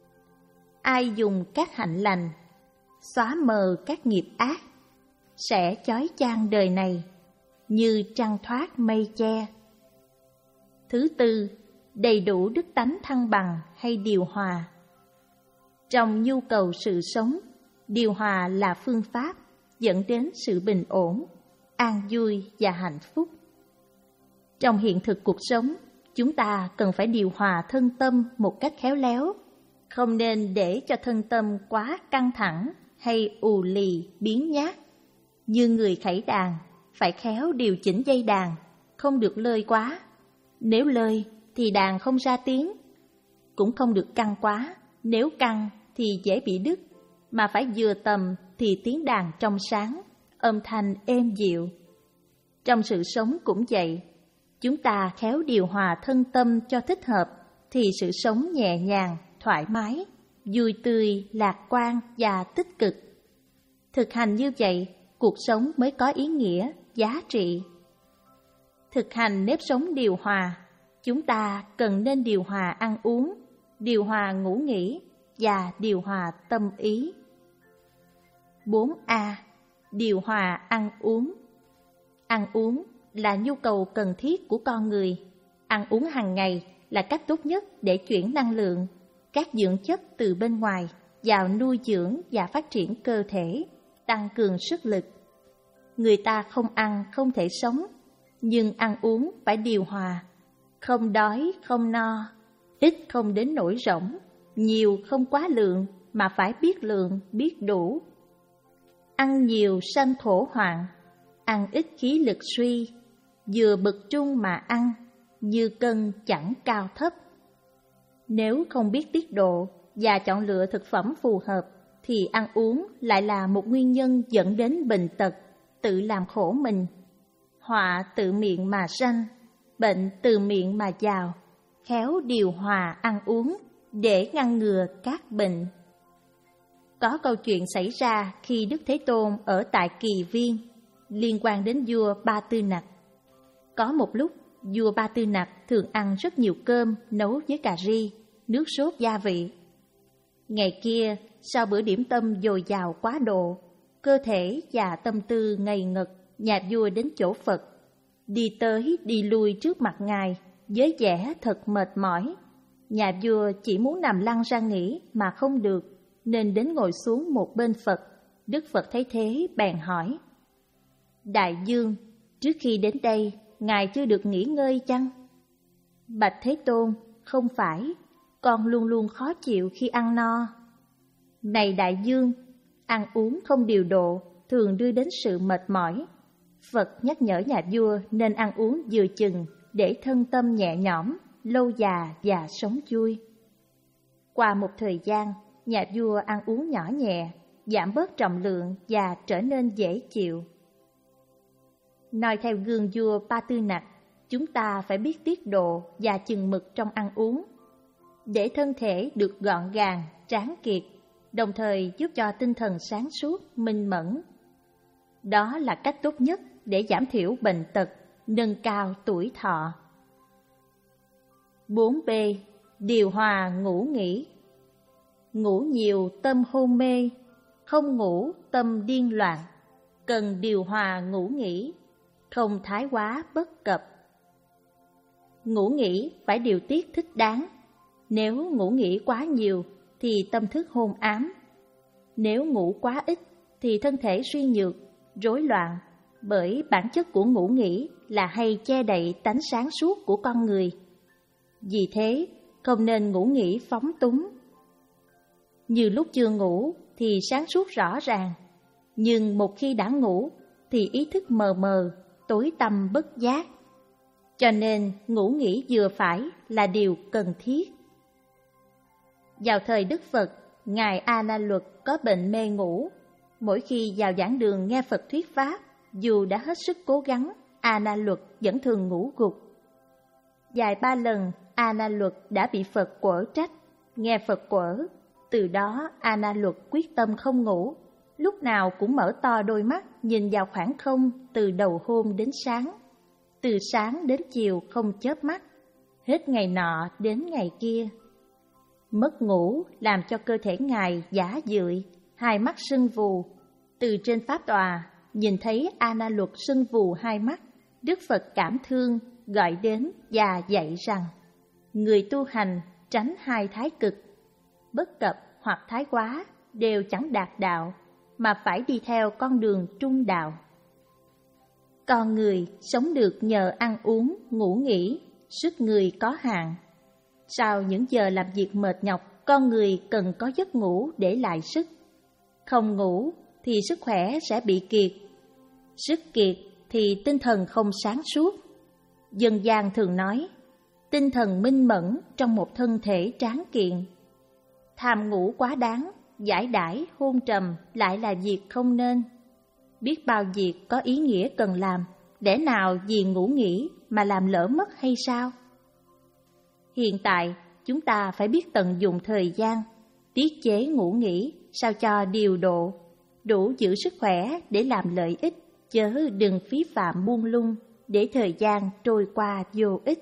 Ai dùng các hạnh lành, xóa mờ các nghiệp ác, sẽ chói chang đời này, như trăng thoát mây che. Thứ tư, đầy đủ đức tánh thăng bằng hay điều hòa. Trong nhu cầu sự sống, điều hòa là phương pháp dẫn đến sự bình ổn, an vui và hạnh phúc. Trong hiện thực cuộc sống, chúng ta cần phải điều hòa thân tâm một cách khéo léo, không nên để cho thân tâm quá căng thẳng hay ù lì, biến nhát. Như người khẩy đàn, phải khéo điều chỉnh dây đàn, không được lơi quá. Nếu lơi thì đàn không ra tiếng, cũng không được căng quá, nếu căng thì dễ bị đứt, mà phải vừa tầm thì tiếng đàn trong sáng, âm thanh êm dịu. Trong sự sống cũng vậy, chúng ta khéo điều hòa thân tâm cho thích hợp, thì sự sống nhẹ nhàng, thoải mái, vui tươi, lạc quan và tích cực. Thực hành như vậy, cuộc sống mới có ý nghĩa, giá trị. Thực hành nếp sống điều hòa, chúng ta cần nên điều hòa ăn uống, điều hòa ngủ nghỉ và điều hòa tâm ý. bốn A. Điều hòa ăn uống. Ăn uống là nhu cầu cần thiết của con người. Ăn uống hàng ngày là cách tốt nhất để chuyển năng lượng, các dưỡng chất từ bên ngoài vào nuôi dưỡng và phát triển cơ thể, tăng cường sức lực. Người ta không ăn không thể sống, nhưng ăn uống phải điều hòa. Không đói không no, ít không đến nỗi rỗng, nhiều không quá lượng, mà phải biết lượng, biết đủ. Ăn nhiều sanh thổ hoạn, ăn ít khí lực suy, vừa bực trung mà ăn, như cân chẳng cao thấp. Nếu không biết tiết độ và chọn lựa thực phẩm phù hợp, thì ăn uống lại là một nguyên nhân dẫn đến bệnh tật, tự làm khổ mình. Họa tự miệng mà sanh, bệnh từ miệng mà vào, khéo điều hòa ăn uống để ngăn ngừa các bệnh. Có câu chuyện xảy ra khi Đức Thế Tôn ở tại Kỳ Viên, liên quan đến vua Ba Tư Nặc. Có một lúc, vua Ba Tư Nặc thường ăn rất nhiều cơm nấu với cà ri, nước sốt gia vị. Ngày kia, sau bữa điểm tâm dồi dào quá độ, cơ thể và tâm tư ngây ngật, nhà vua đến chỗ Phật, đi tới đi lui trước mặt Ngài với vẻ thật mệt mỏi. Nhà vua chỉ muốn nằm lăn ra nghỉ mà không được, nên đến ngồi xuống một bên Phật. Đức Phật thấy thế bèn hỏi: Đại vương, trước khi đến đây, Ngài chưa được nghỉ ngơi chăng? Bạch Thế Tôn, không phải, con luôn luôn khó chịu khi ăn no. Này đại vương, ăn uống không điều độ thường đưa đến sự mệt mỏi. Phật nhắc nhở nhà vua nên ăn uống vừa chừng để thân tâm nhẹ nhõm, lâu già và sống vui. Qua một thời gian, nhà vua ăn uống nhỏ nhẹ, giảm bớt trọng lượng và trở nên dễ chịu. Nói theo gương vua Ba Tư Nặc, chúng ta phải biết tiết độ và chừng mực trong ăn uống, để thân thể được gọn gàng, tráng kiệt, đồng thời giúp cho tinh thần sáng suốt, minh mẫn. Đó là cách tốt nhất để giảm thiểu bệnh tật, nâng cao tuổi thọ. bốn B. Điều hòa ngủ nghỉ. Ngủ nhiều tâm hôn mê, không ngủ tâm điên loạn. Cần điều hòa ngủ nghỉ, không thái quá bất cập. Ngủ nghỉ phải điều tiết thích đáng. Nếu ngủ nghỉ quá nhiều thì tâm thức hôn ám. Nếu ngủ quá ít thì thân thể suy nhược, rối loạn, bởi bản chất của ngủ nghỉ là hay che đậy tánh sáng suốt của con người. Vì thế, không nên ngủ nghỉ phóng túng. Như lúc chưa ngủ thì sáng suốt rõ ràng, nhưng một khi đã ngủ thì ý thức mờ mờ, tối tăm bất giác. Cho nên ngủ nghỉ vừa phải là điều cần thiết. Vào thời Đức Phật, Ngài A La Luật có bệnh mê ngủ. Mỗi khi vào giảng đường nghe Phật thuyết pháp, dù đã hết sức cố gắng, A La Luật vẫn thường ngủ gục. Vài ba lần, A La Luật đã bị Phật quở trách, nghe Phật quở. Từ đó, A La Luật quyết tâm không ngủ, lúc nào cũng mở to đôi mắt nhìn vào khoảng không từ đầu hôm đến sáng. Từ sáng đến chiều không chớp mắt, hết ngày nọ đến ngày kia. Mất ngủ làm cho cơ thể Ngài giả dưỡi, hai mắt sưng vù. Từ trên pháp tòa, nhìn thấy A La Luật sưng vù hai mắt, Đức Phật cảm thương, gọi đến và dạy rằng: người tu hành tránh hai thái cực, bất cập hoặc thái quá đều chẳng đạt đạo, mà phải đi theo con đường trung đạo. Con người sống được nhờ ăn uống, ngủ nghỉ, sức người có hạn. Sau những giờ làm việc mệt nhọc, con người cần có giấc ngủ để lại sức. Không ngủ thì sức khỏe sẽ bị kiệt. Sức kiệt thì tinh thần không sáng suốt. Dân gian thường nói, tinh thần minh mẫn trong một thân thể tráng kiện. Tham ngủ quá đáng, giải đãi, hôn trầm lại là việc không nên. Biết bao việc có ý nghĩa cần làm, lẽ nào vì ngủ nghỉ mà làm lỡ mất hay sao? Hiện tại, chúng ta phải biết tận dụng thời gian, tiết chế ngủ nghỉ sao cho điều độ, đủ giữ sức khỏe để làm lợi ích, chớ đừng phí phạm buông lung để thời gian trôi qua vô ích.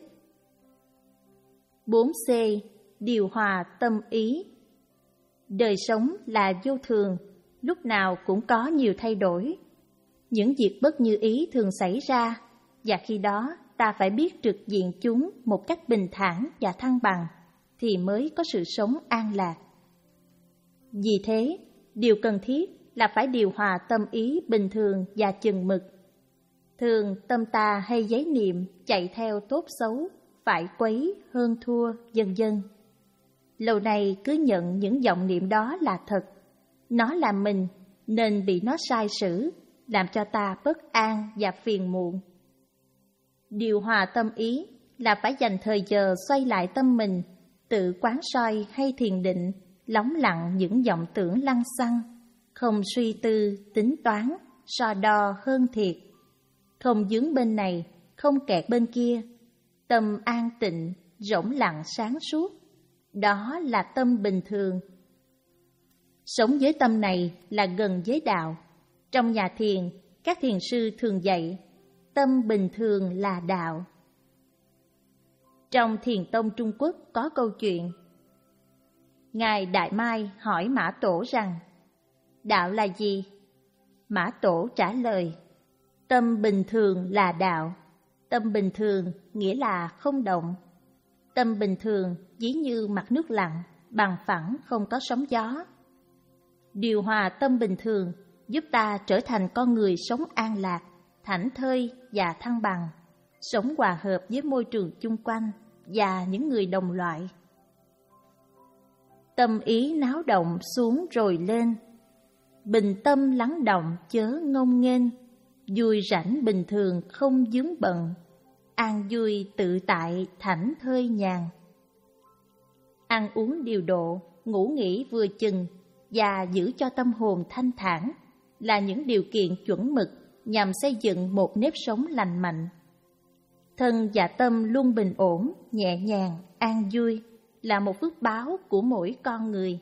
bốn C. Điều hòa tâm ý. Đời sống là vô thường, lúc nào cũng có nhiều thay đổi. Những việc bất như ý thường xảy ra, và khi đó ta phải biết trực diện chúng một cách bình thản và thăng bằng, thì mới có sự sống an lạc. Vì thế, điều cần thiết là phải điều hòa tâm ý bình thường và chừng mực. Thường tâm ta hay giấy niệm chạy theo tốt xấu, phải quấy, hơn thua, vân vân. Lâu nay cứ nhận những vọng niệm đó là thật. Nó là mình, nên bị nó sai sử, làm cho ta bất an và phiền muộn. Điều hòa tâm ý là phải dành thời giờ xoay lại tâm mình, tự quán soi hay thiền định, lắng lặng những vọng tưởng lăng xăng, không suy tư, tính toán, so đo hơn thiệt. Không dướng bên này, không kẹt bên kia. Tâm an tịnh, rỗng lặng sáng suốt. Đó là tâm bình thường. Sống với tâm này là gần với đạo. Trong nhà thiền, các thiền sư thường dạy, tâm bình thường là đạo. Trong Thiền tông Trung Quốc có câu chuyện. Ngài Đại Mai hỏi Mã Tổ rằng, đạo là gì? Mã Tổ trả lời, tâm bình thường là đạo. Tâm bình thường nghĩa là không động. Tâm bình thường ví như mặt nước lặng, bằng phẳng không có sóng gió. Điều hòa tâm bình thường giúp ta trở thành con người sống an lạc, thảnh thơi và thăng bằng, sống hòa hợp với môi trường chung quanh và những người đồng loại. Tâm ý náo động xuống rồi lên, bình tâm lắng động chớ ngông nghênh, vui rảnh bình thường không vướng bận, an vui tự tại thảnh thơi nhàn. Ăn uống điều độ, ngủ nghỉ vừa chừng và giữ cho tâm hồn thanh thản là những điều kiện chuẩn mực nhằm xây dựng một nếp sống lành mạnh. Thân và tâm luôn bình ổn, nhẹ nhàng, an vui là một phước báo của mỗi con người.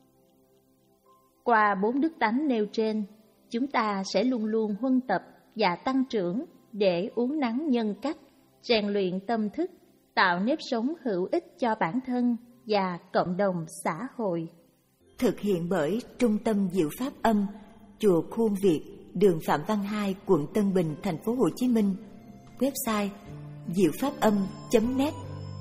Qua bốn đức tánh nêu trên, chúng ta sẽ luôn luôn huân tập và tăng trưởng để uốn nắn nhân cách, rèn luyện tâm thức, tạo nếp sống hữu ích cho bản thân và cộng đồng xã hội. Thực hiện bởi Trung tâm Diệu Pháp Âm, Chùa Khuôn Việt, đường Phạm Văn Hai, quận Tân Bình, thành phố Hồ Chí Minh. Website diệu pháp âm chấm net.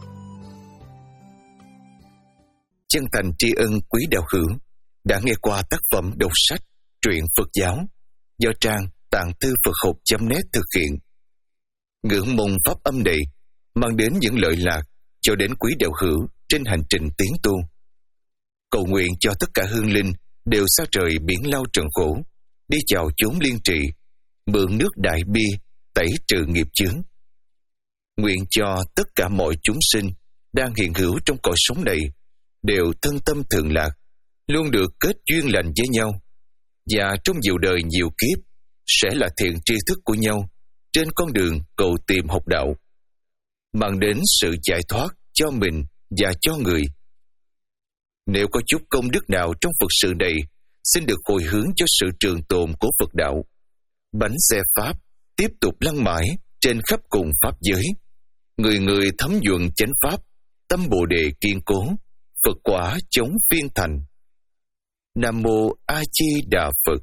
Chân thành tri ân quý đạo hữu đã nghe qua tác phẩm đọc sách truyện Phật giáo do trang tạng thư Phật học chấm net thực hiện. Ngưỡng mong pháp âm này mang đến những lợi lạc cho đến quý đạo hữu trên hành trình tiến tu. Cầu nguyện cho tất cả hương linh đều xa trời biển lao trần khổ, đi chào chốn liên trị, mượn nước đại bi tẩy trừ nghiệp chướng. Nguyện cho tất cả mọi chúng sinh đang hiện hữu trong cõi sống này đều thân tâm thường lạc, luôn được kết duyên lành với nhau, và trong nhiều đời nhiều kiếp sẽ là thiện tri thức của nhau trên con đường cầu tìm học đạo, mang đến sự giải thoát cho mình và cho người. Nếu có chút công đức nào trong Phật sự này, xin được hồi hướng cho sự trường tồn của Phật đạo. Bánh xe Pháp tiếp tục lăn mãi trên khắp cùng Pháp giới. Người người thấm nhuận chánh Pháp, tâm Bồ Đề kiên cố, Phật quả chống phiên thành. Nam Mô A Di Đà Phật.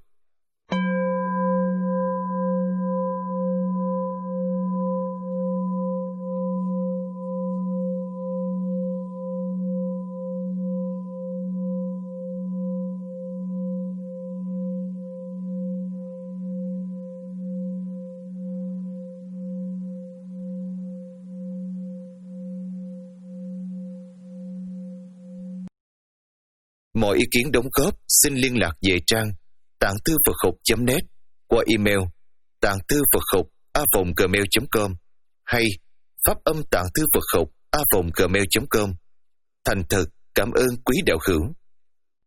Mọi ý kiến đóng góp xin liên lạc về trang tạng thư Phật học chấm net qua email tạng thư Phật học a vòng gmail chấm com hay pháp âm tạng thư Phật học a vòng gmail chấm com. Thành thật cảm ơn quý đạo hữu.